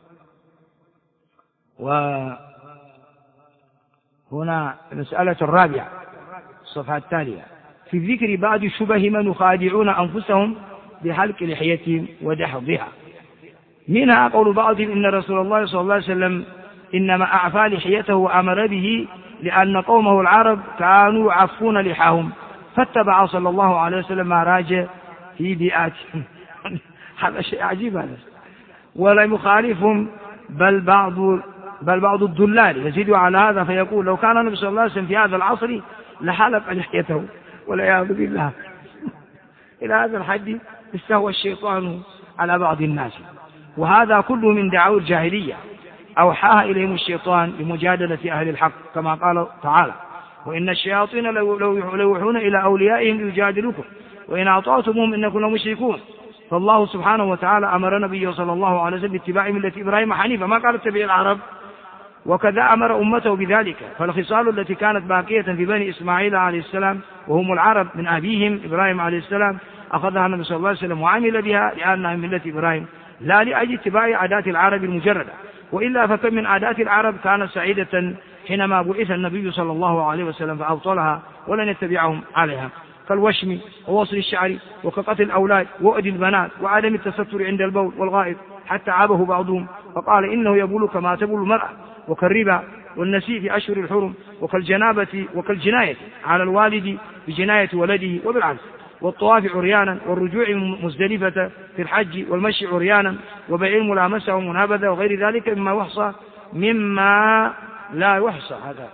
S1: وهنا المسألة الرابعة الصفحة التالية في ذكر بعض شبه من يخادعون أنفسهم بحلق لحيتهم ودحضها. منها قول بعضهم إن رسول الله صلى الله عليه وسلم إنما أعفى لحيته وأمر به لأن قومه العرب كانوا يعفون لحاهم فاتبع صلى الله عليه وسلم ما راج في بيئاتهم. هذا شيء عجيب هذا. ولا يخالفهم بل بعض الدلال يزيد على هذا فيقول لو كان النبي صلى الله عليه وسلم في هذا العصر لحلق لحيته والعياذ بالله. إلى هذا الحد استهوى الشيطان على بعض الناس، وهذا كله من دعاوى الجاهلية أوحاها إليهم الشيطان لمجادلة أهل الحق، كما قال تعالى وإن الشياطين لو يوحون إلى أوليائهم ليجادلوكم وإن أطعتموهم إنكم لمشركون. فالله سبحانه وتعالى أمر نبيه صلى الله عليه وسلم باتباع ملة إبراهيم حنيفا، ما قال اتبع العرب، وكذا أمر أمته بذلك. فالخصال التي كانت باقية في بني إسماعيل عليه السلام وهم العرب من أبيهم إبراهيم عليه السلام أخذها النبي صلى الله عليه وسلم وعمل بها لأنها من ملة إبراهيم لا لأجل اتباع عادات العرب المجردة، وإلا فكم من عادات العرب كانت سعيدة حينما بعث النبي صلى الله عليه وسلم فأبطلها ولن يتبعهم عليها، كالوشم ووصل الشعر وكقتل الأولاد وأد البنات وعدم التستر عند البول والغائط، حتى عابه بعضهم فقال إنه يبول كما تبول المرأة، وكالربا والنسيء في أشهر الحرم، وكالجنابة وكالجناية على الوالد بجناية ولده وبالعكس، والطواف عريانا والرجوع مزدلفة في الحج والمشي عريانا وبيع الملامسة والمنابذة وغير ذلك مما لا يحصى. هذا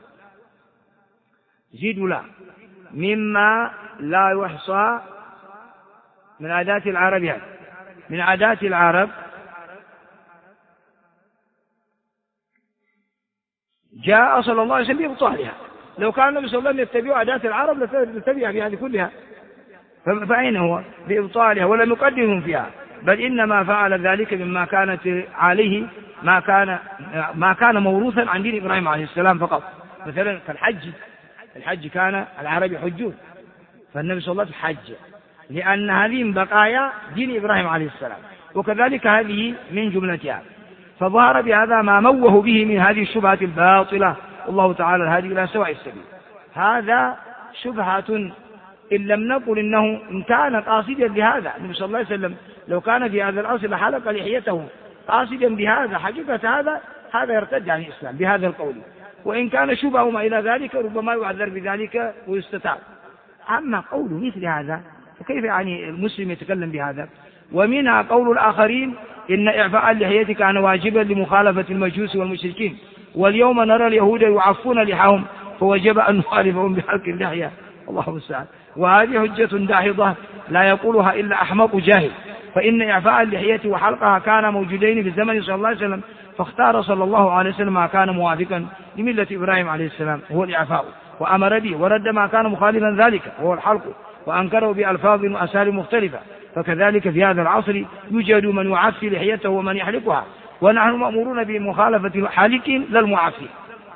S1: زيد لا مما لا يحصى من عادات العرب، يعني من عادات العرب جاء صلى الله عليه وسلم بإبطالها. لو كان النبي صلى الله عليه وسلم يتبع عادات العرب لتبع بهذه كلها، فأين هو بإبطالها ولم يقدمهم فيها، بل إنما فعل ذلك مما كانت عليه ما كان موروثا عن دين إبراهيم عليه السلام فقط. مثلا الحج كان العرب يحجون، فالنبي صلى الله عليه وسلم حج لأن هذه من بقايا دين إبراهيم عليه السلام، وكذلك هذه من جملتها. فظهر بهذا ما موه به من هذه الشبهة الباطلة، والله تعالى الهادي إلى سواء السبيل. هذا شبهة إن لم نقل إنه إن كان قاصدا بهذا النبي صلى الله عليه وسلم لو كان في هذا الأصل لحلق لحيته قاصدا بهذا حقيقة هذا يرتد عن الإسلام بهذا القول، وإن كان شبهه ما إلى ذلك ربما يعذر بذلك ويستتاب. أما قول مثل هذا فكيف يعني المسلم يتكلم بهذا؟ ومنها قول الآخرين إن إعفاء اللحية كان واجبا لمخالفة المجوس والمشركين، واليوم نرى اليهود يعفون لحاهم فوجب أن نخالفهم بحلق اللحية. الله المستعان. وهذه حجة داحضة لا يقولها إلا أحمق جاهل، فإن إعفاء اللحية وحلقها كان موجودين في الزمن صلى الله عليه وسلم، فاختار صلى الله عليه وسلم ما كان موافقا لملة إبراهيم عليه السلام وهو الإعفاء، وأمر به ورد ما كان مخالفا ذلك وهو الحلق، وأنكره بألفاظ وأساليب مختلفة. فكذلك في هذا العصر يوجد من يعفي لحيته ومن يحلقها، ونحن مأمورون بمخالفة الحالقين لا المعفي.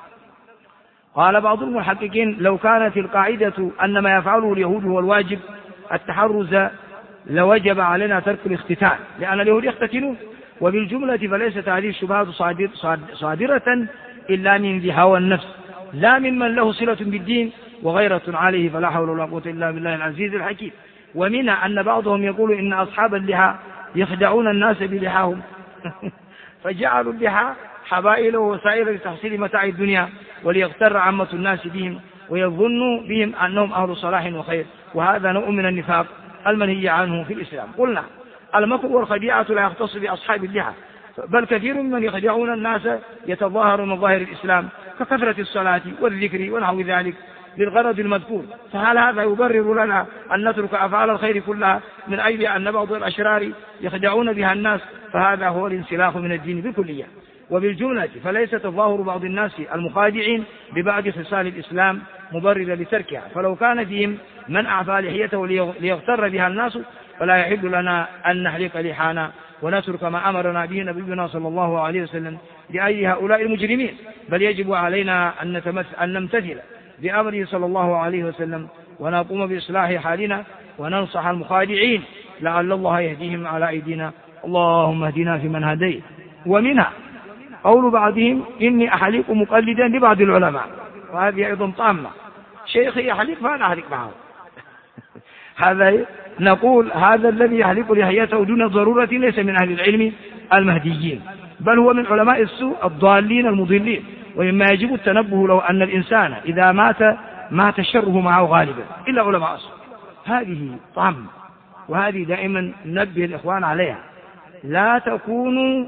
S1: قال بعض المحققين لو كانت القاعدة أن ما يفعله اليهود هو الواجب التحرز لوجب علينا ترك الاختتان، لأن اليهود يختتنون. وبالجملة فليست هذه الشبهات صادرة إلا من ذي هوى النفس لا ممن له صلة بالدين وغيرة عليه، فلا حول ولا قوة إلا بالله العزيز الحكيم. ومنها أن بعضهم يقول إن أصحاب اللحى يخدعون الناس بلحاهم فجعلوا اللحى حبائل ووسائل لتحصيل متاع الدنيا وليغتر عامة الناس بهم ويظنوا بهم أنهم أهل صلاح وخير، وهذا نوع من النفاق المنهي عنه في الإسلام. قلنا المكر والخديعة لا يختص بأصحاب اللحى، بل كثير من يخدعون الناس يتظاهر من ظاهر الإسلام ككثرة الصلاة والذكر ونحو ذلك، للغرض المذكور، فهل هذا يبرر لنا أن نترك أفعال الخير كلها من أجل أن بعض الأشرار يخدعون بها الناس؟ فهذا هو الانسلاخ من الدين بالكلية. وبالجملة فليس تظاهر بعض الناس المخادعين ببعض خصال الإسلام مبررة لتركها، فلو كان فيهم من أعفى لحيته ليغتر بها الناس فلا يحل لنا أن نحلق لحانا ونترك ما أمرنا به نبينا صلى الله عليه وسلم لأجل هؤلاء المجرمين، بل يجب علينا أن نمتثل بأمره صلى الله عليه وسلم ونقوم بإصلاح حالنا وننصح المخادعين لعل الله يهديهم على أيدينا. اللهم اهدنا فيمن هديت. ومنها قول بعضهم إني أحلق مقلدا لبعض العلماء، وهذه أيضا طامة، شيخي يحلق فأنا أحلق معه. هذا نقول هذا الذي يحلق لحيته دون ضرورة ليس من أهل العلم المهديين، بل هو من علماء السوء الضالين المضلين، ومما يجب التنبه لو أن الإنسان إذا مات شره معه غالبا إلا علماء السوء. هذه طامة، وهذه دائما ننبه الإخوان عليها، لا تكونوا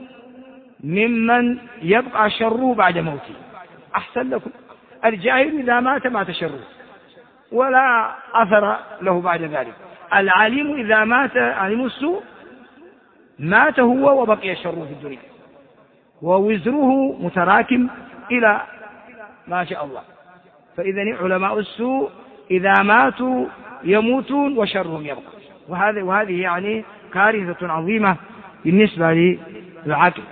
S1: ممن يبقى شره بعد موته. أحسن لكم الجاهل إذا مات شره ولا أثر له بعد ذلك، العالم إذا مات علم السوء مات هو وبقي شره في الدنيا ووزره متراكم إلى ما شاء الله. فإذا علماء السوء إذا ماتوا يموتون وشرهم يبقى، وهذه يعني كارثة عظيمة بالنسبة للعقل.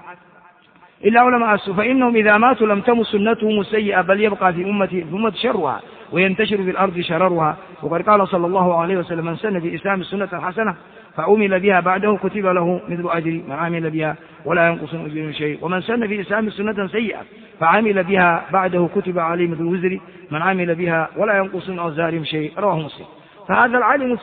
S1: إلا علماء السوء فإنهم إذا ماتوا لم تمت سنتهم السيئة، بل يبقى في أمة شرها وينتشر في الأرض شررها. وقد قال صلى الله عليه وسلم: من سن في الإسلام سنة حسنة فعمل بها بعده كتب له مثل أجر من عمل بها ولا ينقص من أجره شيء، ومن سن في الإسلام سنة سيئة فعمل بها بعده كتب عليه مثل وزر من عمل بها ولا ينقص من أوزارهم شيء. رواه مسلم. فهذا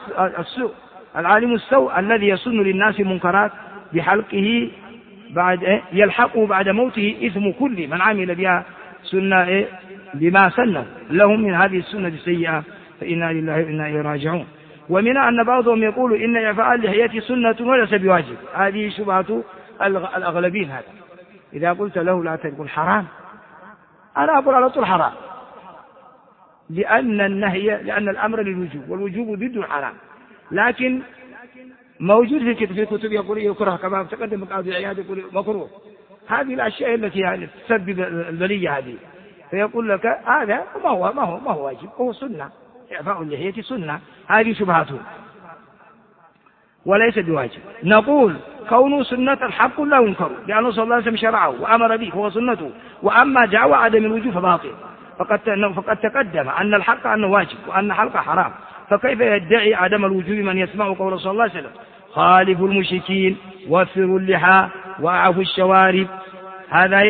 S1: العالم السوء الذي يسن للناس منكرات بحلقه يلحقه بعد موته إثم كل من عمل بها سنة بما سنه لهم من هذه السنة السيئة، فإنا لله وإنا إليه راجعون. ومنها أن بعضهم يقول إن إعفاء اللحية سنة وليس بواجب. هذه شبهة الأغلبين. هذا إذا قلت له لا تقول حرام، أنا أقول على طول حرام، لأن الأمر للوجوب والوجوب ضد الحرام، لكن موجود في كتب يقول يكره، كما تقدم قاضي عياض يقول مكروه. هذه الأشياء التي يعني تسبب البلية هذه، فيقول لك هذا ما هو واجب، هو سنة، إعفاء اللحية سنة. هذه شبهاته وليس بواجب. نقول كونه سنة حق لا ينكر، لأنه صلى الله عليه وسلم شرعه وأمر به هو سنته، وأما دعوى عدم الوجوب فباطل، فقد تقدم أن الحق أنه واجب وأن حلق حرام، فكيف يدعي عدم الوجوب من يسمع قول صلى الله عليه وسلم: خالفوا المشركين وفروا اللحى وأعفوا الشوارب. هذا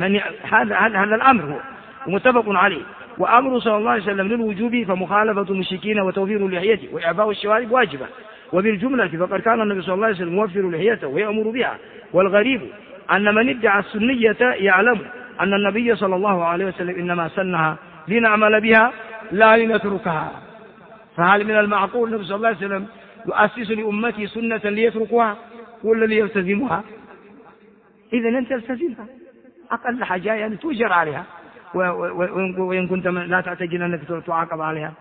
S1: الأمر هو ومتفق عليه، وأمر صلى الله عليه وسلم للوجوب، فمخالفة المشركين وتوفير اللحية وإعفاء الشوارب واجبة. وبالجملة فقد كان النبي صلى الله عليه وسلم يوفر لحيته ويأمر بها. والغريب أن من ادعى السنية يعلم أن النبي صلى الله عليه وسلم إنما سنها لنعمل بها لا لنتركها. فهل من المعقول النبي صلى الله عليه وسلم يؤسس لأمتي سنة ليتركوها ولا ليلتزموها؟ إذن أنت التزمها، أقل حاجة يعني تؤجر عليها، وإن كنت لا تعتقد أنك تعاقب عليها.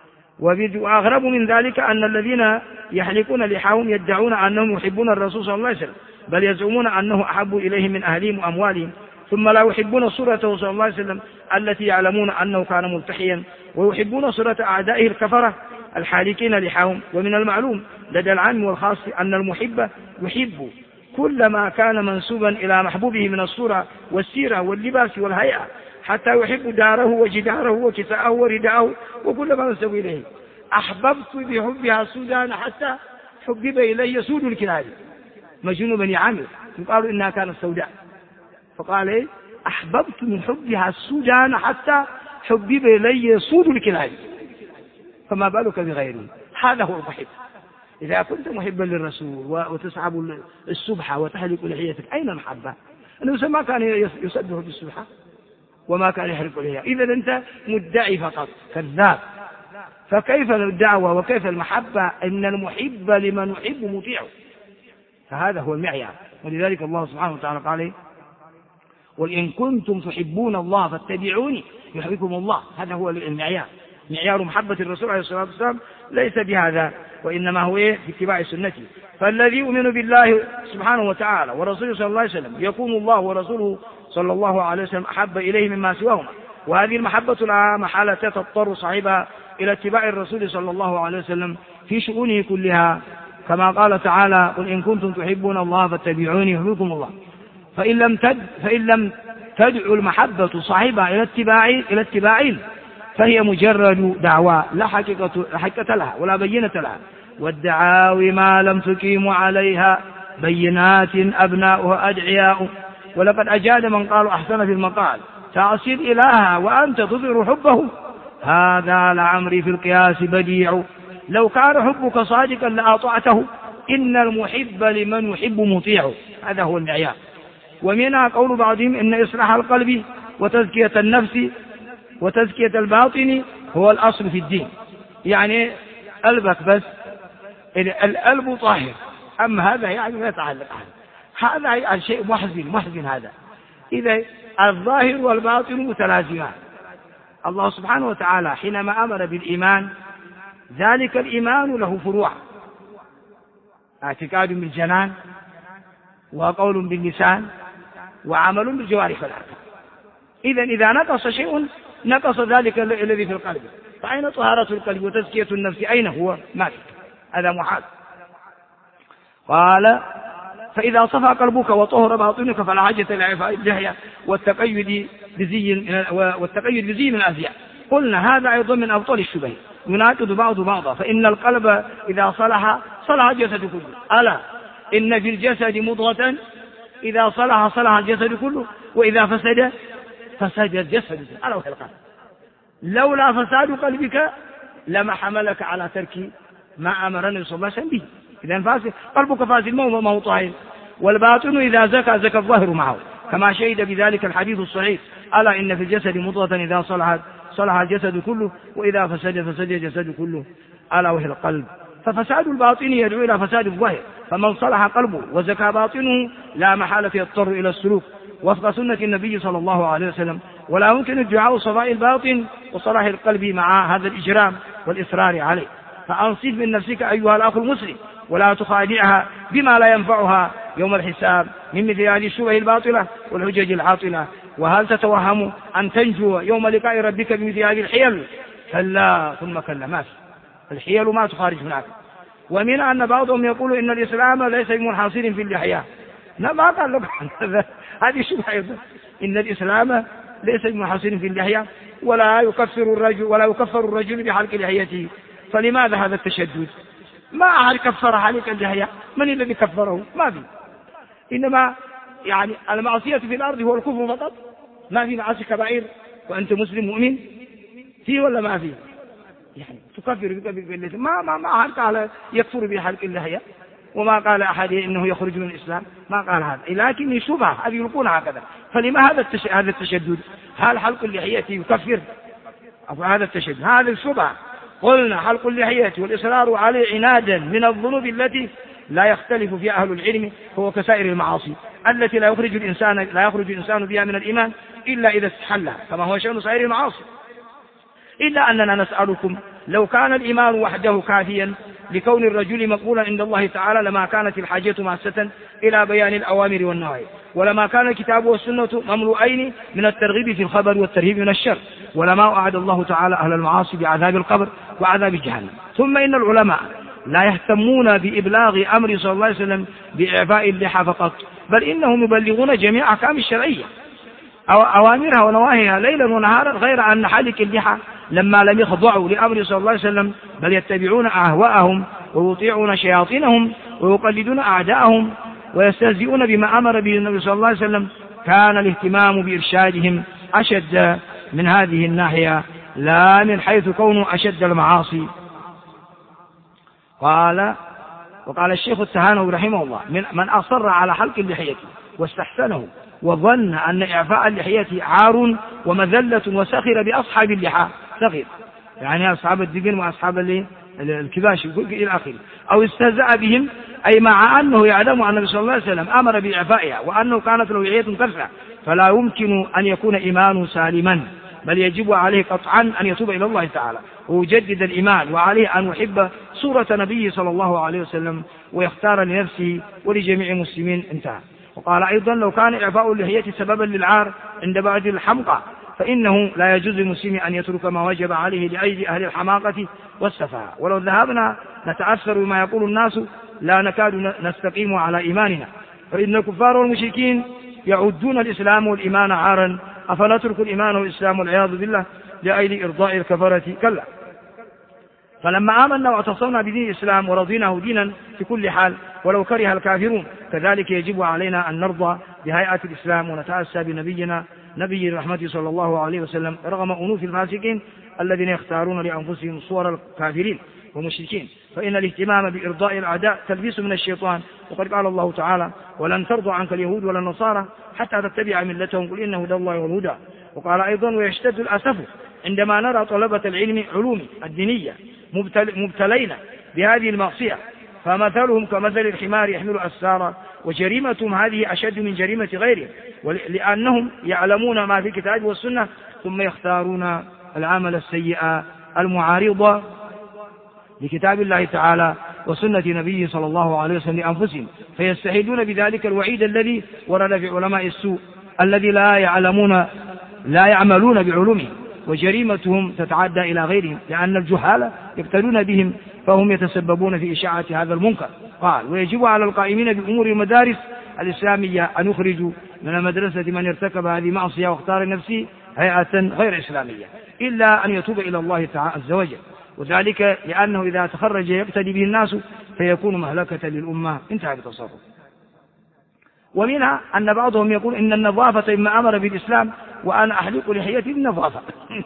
S1: وأغرب من ذلك أن الذين يحلقون لحاهم يدعون أنهم يحبون الرسول صلى الله عليه وسلم، بل يزعمون أنه أحب إليهم من أهلهم وأموالهم، ثم لا يحبون صورته صلى الله عليه وسلم التي يعلمون أنه كان ملتحيا، ويحبون صورة أعدائه الكفرة الحالقين لحاهم. ومن المعلوم لدى العام والخاص أن المحب يحب كل ما كان منسوبا إلى محبوبه من الصورة والسيرة واللباس والهيئة، حتى يحب داره وجداره وكساءه ورداءه وكل ما نسب إليه. أحببت بحبها السودان حتى حبب إلي سود الكلاب، مجنون بني عامر يقال إنها كانت سوداء، فقال أحببت من حبها السودان حتى حبب إلي سود الكلاب، فما بالك بغيره. هذا هو المحب. إذا كنت محبا للرسول وتسحب السبحة وتحلق لحيتك، أين المحبة؟ أنه ما كان يسبح بالسبحة وما كان يحرق لحيته، إذا أنت مدعي فقط كذاب. فكيف الدعوة وكيف المحبة؟ إن المحب لمن يحب مطيعه، فهذا هو المعيار. ولذلك الله سبحانه وتعالى قال: قل إن كنتم تحبون الله فاتبعوني يحبكم الله. هذا هو المعيار، معيار محبة الرسول عليه الصلاة والسلام ليس بهذا، وإنما هو في اتباع سنته. فالذي يؤمن بالله سبحانه وتعالى ورسوله صلى الله عليه وسلم يكون الله ورسوله صلى الله عليه وسلم أحب إليه مما سواهما، وهذه المحبة لا محالة تضطر صاحبها إلى اتباع الرسول صلى الله عليه وسلم في شؤونه كلها، كما قال تعالى قل إن كنتم تحبون الله فاتبعوني يحببكم الله. فإن لم تدعو المحبة صاحبها إلى اتباعه فهي مجرد دعوى لا حقيقة لها ولا بينة لها، والدعاوي ما لم تقيم عليها بينات أبناؤها أدعياء. ولقد أجاد من قال أحسن في المقال تعصي إلها وأنت تظهر حبه، هذا لعمري في القياس بديع، لو كان حبك صادقا لأطعته، إن المحب لمن يحب مطيع. هذا هو المعيار. ومنها قول بعضهم إن إصلاح القلب وتزكية النفس وتزكية الباطن هو الأصل في الدين، يعني قلبك بس، القلب طاهر، أما هذا يعني ما يتعلق هذا شيء محزن هذا. إذا الظاهر والباطن متلازمان. الله سبحانه وتعالى حينما أمر بالإيمان ذلك الإيمان له فروع، اعتقاد بالجنان وقول باللسان وعمل بالجوارح والأركان. إذا نقص شيء نقص ذلك الذي في القلب، فأين طهارة القلب وتزكية النفس؟ أين هو؟ ما في، هذا محال. قال فإذا صفى قلبك وطهر باطنك فلا حاجة لإعفاء اللحية والتقيد بزي من الأزياء. قلنا هذا أيضا من أبطال الشبه يناقض بعضا، فإن القلب إذا صلح الجسد كله. ألا إن في الجسد مضغة إذا صلح الجسد كله، وإذا فسد الجسد. ألا وهي القلب. لولا فساد قلبك لما حملك على ترك ما أمر النبي صلى الله عليه وسلم به. إذا فاسد قلبك فاسد ما هو طاهر. والباطن إذا زكى الظاهر معه، كما شهد بذلك الحديث الصحيح ألا إن في الجسد مضغة إذا صلح الجسد كله، وإذا فسد الجسد كله، ألا وهي القلب. ففساد الباطن يدعو إلى فساد الظاهر، فمن صلح قلبه وزكى باطنه لا محالة يضطر إلى السلوك وفق سنة النبي صلى الله عليه وسلم. ولا يمكن ادعاء صفاء الباطن وصلاح القلب مع هذا الإجرام والإصرار عليه. فأنصف من نفسك أيها الأخ المسلم، ولا تخادعها بما لا ينفعها يوم الحساب من مثل هذه الشبه الباطلة والحجج العاطلة. وهل تتوهم أن تنجو يوم لقاء ربك بمثل هذه الحيل؟ كلا ثم كلا، ما في الحيل ما تخارج هناك. ومن أن بعضهم يقول إن الإسلام ليس بمنحصر في اللحية. ما قال لك هذه شبهة أيضا، إن الإسلام ليس بمنحصر في اللحية ولا يكفر الرجل بحلق لحيته. فلماذا هذا التشدد؟ ما أحد كفر حلق اللحية، من الذي كفره؟ ما في. إنما يعني المعصية في الأرض هو الكفر فقط، ما في معاصي كبائر وأنت مسلم مؤمن فيه ولا ما فيه؟ يعني تكفر بالله. ما أحد قال يكفر بحلق اللحية، وما قال أحد إنه يخرج من الإسلام، ما قال هذا، لكن شبهة هذه يلقون هكذا. فلما هذا التشدد؟ هل حلق اللحية يكفر؟ أو هذا التشدد هذا الشبهة. قلنا حلق اللحية والإصرار عليه عنادا من الذنوب التي لا يختلف فيها أهل العلم، هو كسائر المعاصي التي لا يخرج الإنسان بها من الإيمان إلا إذا استحلها، كما هو شأن سائر المعاصي. إلا أننا نسألكم لو كان الإيمان وحده كافيا لكون الرجل مقبولا عند الله تعالى لما كانت الحاجة ماسة إلى بيان الأوامر والنواهي، ولما كان الكتاب والسنة مملوءين من الترغيب في الخبر والترهيب من الشر، ولما أعد الله تعالى أهل المعاصي بعذاب القبر وعذاب جهنم. ثم إن العلماء لا يهتمون بإبلاغ أمر صلى الله عليه وسلم بإعفاء اللحى فقط، بل إنهم يبلغون جميع أحكام الشرعية أو أوامرها ونواهيها ليلا ونهارا، غير أن حلق اللحى لما لم يخضعوا لأمر صلى الله عليه وسلم بل يتبعون أهواءهم ويطيعون شياطينهم ويقلدون أعداءهم ويستهزئون بما أمر به النبي صلى الله عليه وسلم، كان الاهتمام بإرشادهم أشد من هذه الناحية لا من حيث كونه أشد المعاصي. وقال الشيخ التهانوي رحمه الله من أصر على حلق اللحية واستحسنه وظن أن إعفاء اللحية عار ومذلة وسخر بأصحاب اللحى، سخر يعني أصحاب الدقن وأصحاب الكباش إلى آخره، أو استهزأ بهم، أي مع أنه يعلم أن النبي صلى الله عليه وسلم أمر بإعفائها وأنه كانت له لحية كثرة فلا يمكن أن يكون إيمانه سالما، بل يجب عليه قطعا أن يتوب إلى الله تعالى ويجدد الإيمان، وعليه أن يحب صورة نبيه صلى الله عليه وسلم ويختار لنفسه ولجميع المسلمين. انتهى. وقال أيضا: لو كان إعفاء اللحية سببا للعار عند بعض الحمقى فإنه لا يجوز للمسلم أن يترك ما وجب عليه لأيدي أهل الحماقة والسفاهة، ولو ذهبنا نتأثر بما يقول الناس لا نكاد نستقيم على إيماننا، فإن الكفار والمشركين يعدون الإسلام والإيمان عارا، أفنترك الإيمان والإسلام والعياذ بالله لأجل إرضاء الكفرة؟ كلا. فلما آمنا واعتصمنا بدين الإسلام ورضيناه دينا في كل حال ولو كره الكافرون، كذلك يجب علينا أن نرضى بهيئة الإسلام ونتأسى بنبينا نبي الرحمة صلى الله عليه وسلم رغم أنوف الفاسقين الذين يختارون لأنفسهم صور الكافرين ومشركين، فإن الاهتمام بإرضاء الأعداء تلبيس من الشيطان، وقد قال الله تعالى: ولن ترضى عنك اليهود ولا النصارى حتى تتبع ملتهم قل إن هدى الله والهدى. وقال أيضا: ويشتد الأسف عندما نرى طلبة العلم علوم الدينية مبتلين بهذه المعصية، فمثلهم كمثل الحمار يحمل أسفارا، وجريمتهم هذه أشد من جريمة غيرهم، لأنهم يعلمون ما في الكتاب والسنة ثم يختارون العمل السيئة المعارضة لكتاب الله تعالى وسنة نبيه صلى الله عليه وسلم لأنفسهم، فيستحيلون بذلك الوعيد الذي ورد في علماء السوء الذي لا يعملون بعلومهم، وجريمتهم تتعدى إلى غيرهم لأن الجهال يقتدون بهم فهم يتسببون في إشاعة هذا المنكر. قال: ويجب على القائمين بأمور المدارس الإسلامية أن يخرجوا من المدرسة من ارتكب هذه معصية واختار نفسه هيئة غير إسلامية إلا أن يتوب إلى الله تعالى عز وجل، وذلك لأنه إذا تخرج يقتدي به الناس فيكون مهلكة للأمة. انتهى التصرف. ومنها أن بعضهم يقول إن النظافة إما أمر بالإسلام وأنا أحلق لحيتي بالنظافة.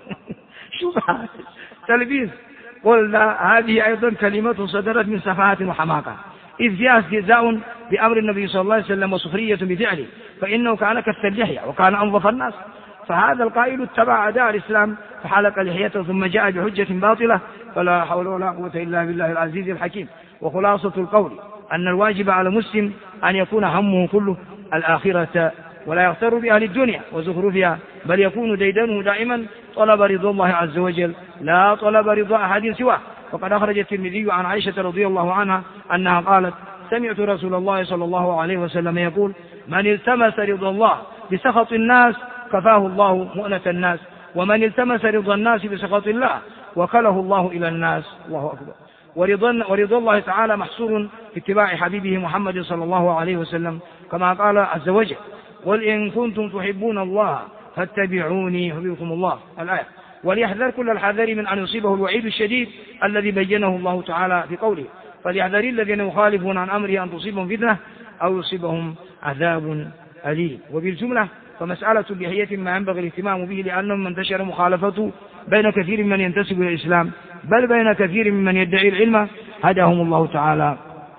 S1: شبهة تلبيس. قلنا هذه أيضا كلمة صدرت من سفاهة وحماقة، إذ فيها استهزاء بأمر النبي صلى الله عليه وسلم وسخرية بفعله، فإنه كان كث اللحية وكان أنظف الناس، فهذا القائل اتبع أعداء الإسلام فحلق لحيته ثم جاء بحجة باطلة، فلا حول ولا قوة إلا بالله العزيز الحكيم. وخلاصة القول أن الواجب على المسلم أن يكون همه كله الآخرة ولا يغتر بأهل الدنيا وزخرفها، بل يكون ديدنه دائما طلب رضا الله عز وجل لا طلب رضا أحد سواه. وقد أخرج الترمذي عن عائشة رضي الله عنها أنها قالت: سمعت رسول الله صلى الله عليه وسلم يقول: من التمس رضا الله بسخط الناس كفاه الله مؤنة الناس، ومن التمس رضا الناس بسخط الله وكله الله إلى الناس. الله أكبر. ورضا الله تعالى محصور في اتباع حبيبه محمد صلى الله عليه وسلم، كما قال عز وجل: قل إن كنتم تحبون الله فاتبعوني يحببكم الله، الآية. وليحذر كل الحذر من أن يصيبه الوعيد الشديد الذي بينه الله تعالى في قوله: فليحذر الذين يخالفون عن أمره أن تصيبهم فتنة أو يصيبهم عذاب أليم. وبالجملة فمسألة اللحية ما ينبغي الاهتمام به، لأنه من انتشر مخالفته بين كثير من ينتسب إلى الإسلام بل بين كثير ممن يدعي العلم هداهم الله تعالى.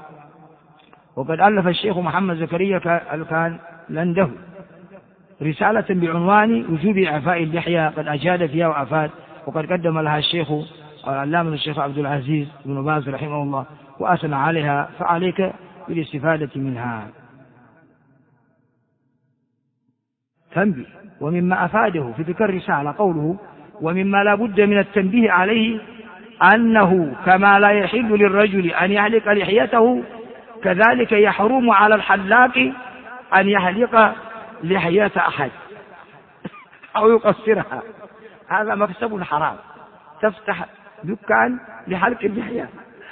S1: وقد ألف الشيخ محمد زكريا الكالنده رسالة بعنوان وجوب إعفاء اللحية، قد أجاد فيها وأفاد، وقد قدم لها الشيخ العلامة الشيخ عبد العزيز بن باز رحمه الله وأثنى عليها، فعليك بالاستفادة منها. تنبيه. ومما أفاده في تلك الرسالة قوله: ومما لا بد من التنبيه عليه أنه كما لا يحل للرجل أن يحلق لحيته كذلك يحرم على الحلاق أن يحلق لحية أحد أو يقصرها، هذا مكسب حرام. تفتح دكان لحلق اللحية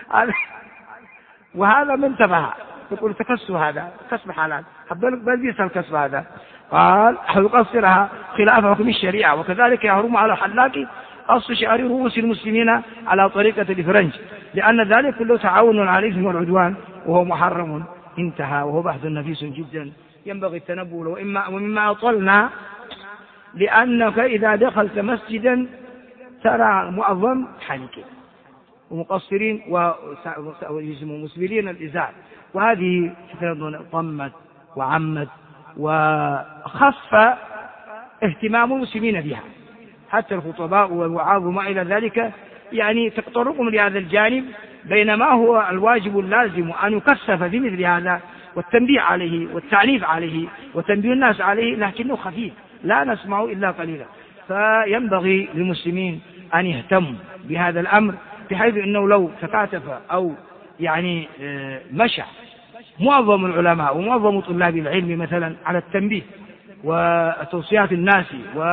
S1: وهذا من تبعها تقول تكسب، هذا كسب حلال، بل بيس الكسب هذا. قال: يقصرها خلاف حكم الشريعة، وكذلك يحرم على الحلاق قص شعر رؤوس المسلمين على طريقة الإفرنج، لأن ذلك كله تعاون على الإثم والعدوان وهو محرم. انتهى. وهو بحث نفيس جدا ينبغي التنبؤ له. ومما أطلنا لأنك إذا دخلت مسجدا ترى معظم حالكين ومقصرين ومسبلين الإزار، وهذه فتنة طمت وعمت وخف اهتمام المسلمين بها، حتى الخطباء والوعاظ وما إلى ذلك يعني تقتربهم لهذا الجانب، بينما هو الواجب اللازم أن يكثف في مثل هذا والتنبيه عليه والتعنيف عليه وتنبيه الناس عليه، لكنه خفيف لا نسمع إلا قليلا. فينبغي للمسلمين أن يهتموا بهذا الأمر، بحيث أنه لو تكاتف أو يعني مشى معظم العلماء ومعظم طلاب العلم مثلا على التنبيه وتوصيات الناس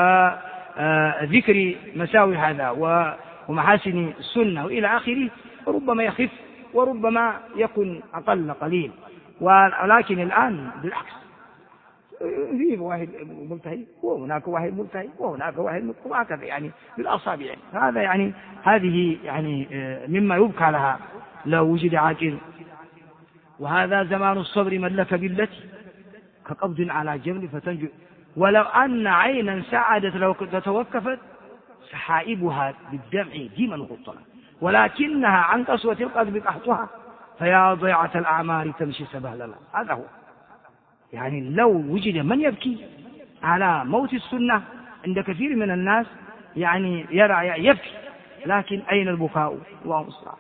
S1: وذكر مساوي هذا ومحاسن السنة وإلى آخره، ربما يخف وربما يكون أقل قليل. ولكن الآن بالعكس، في واحد ملتهي وهناك واحد ملتهي وهناك واحد ملتهي وهكذا يعني بالأصابع. هذا يعني هذه يعني مما يبكى لها لو وجد عاقل. وهذا زمان الصبر من لك بالتي كقبض على جبل فتنجو، ولو أن عينا سعدت لو توقفت سحائبها بالدمع ديما غطلا، ولكنها عن قسوة القلب قحطها فيا ضيعة الأعمار تمشي سبهللا. هذا هو يعني لو وجد من يبكي على موت السنة عند كثير من الناس يعني يرى يبكي، لكن أين البكاء ومصرع؟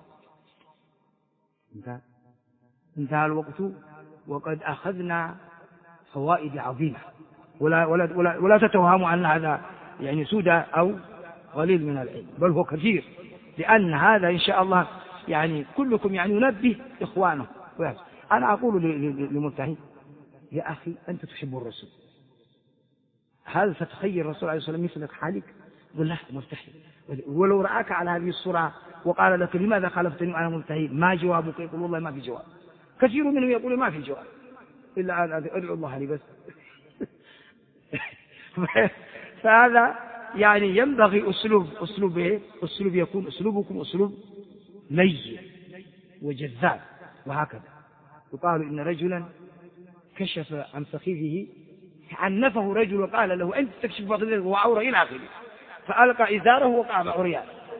S1: انتهى الوقت وقد أخذنا فوائد عظيمة، ولا تتوهموا أن هذا يعني سودة أو قليل من العلم، بل هو كثير، لأن هذا إن شاء الله يعني كلكم يعني ينبه إخوانه. أنا أقول لملتهي يا أخي أنت تحب الرسول، هل تتخيل الرسول عليه الصلاة والسلام مثلك حالك؟ يقول لا ملتهي، ولو رآك على هذه الصورة وقال لك لماذا خالفتني وأنا ملتهي ما جوابك؟ يقول والله ما في جواب. كثير منهم يقول ما في جواب إلا أن أدعو الله لي بس. فهذا يعني ينبغي أسلوب يكون أسلوبكم أسلوب لين وجذاب وهكذا. يقال إن رجلا كشف عن فخذه عنفه رجل وقال له أنت تكشف فخذك وعورة إلى آخره، فألقى إزاره وقام عريان.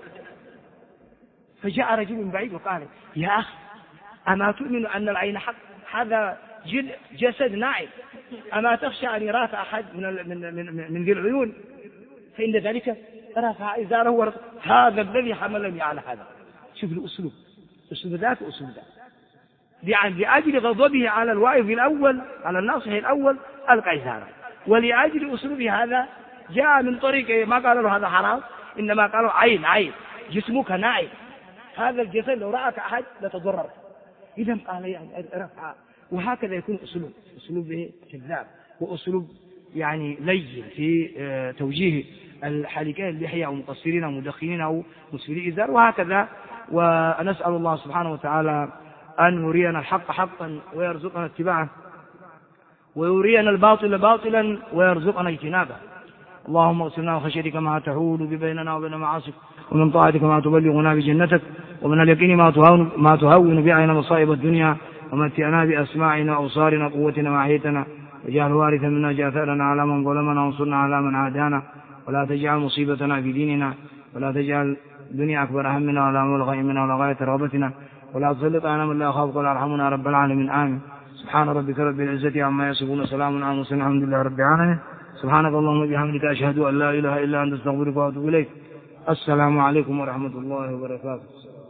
S1: فجاء رجل من بعيد وقال يا أخي أما تؤمن أن العين حق؟ هذا جسد ناعم، أما تخشى أن يراك أحد من ذي العيون؟ فإن ذلك رفع إزاره هذا الذي حملني على هذا. شوف الأسلوب، أسلوب ذاك وأسلوب ذاك، لأجل غضبه على الواعظ الأول على الناصح الأول ألقى إزاره، ولأجل أسلوبه هذا جاء من طريق ما قال له هذا حرام، إنما قالوا عين جسمك ناعم، هذا الجسد لو رأك أحد لتضرر. إذا قال يعني رفع. وهكذا يكون أسلوب كذاب وأسلوب يعني لين في توجيه الحالكين اللحية أو مقصرين أو مدخنين أو مسفلي إزار وهكذا. ونسأل الله سبحانه وتعالى أن يرينا الحق حقا ويرزقنا اتباعه، ويرينا الباطل باطلا ويرزقنا اجتنابه. اللهم اغفرنا وخشيتك ما تحول بيننا وبين معاصيك، ومن طاعتك ما تبلغنا بجنتك، ومن اليقين ما تهون بعنا مصائب الدنيا، ومتعنا بأسماعنا وأبصارنا قوتنا ما أحييتنا، واجعل وارثا منا جاثرنا على من ظلمنا وانصرنا على من عادانا، ولا تجعل مصيبتنا في ديننا، ولا تجعل الدنيا أكبر همنا ولا مبلغ علمنا ولا غاية رغبتنا، ولا تسلط علينا من لا يخافك ولا يرحمنا رب العالمين. آمين. سبحان ربك رب العزة عما يصفون، سلام على المرسلين، الحمد لله رب العالمين. سبحانك اللهم وبحمدك أشهد أن لا إله إلا أنت، أستغفرك وأتوب إليك. السلام عليكم ورحمة الله وبركاته.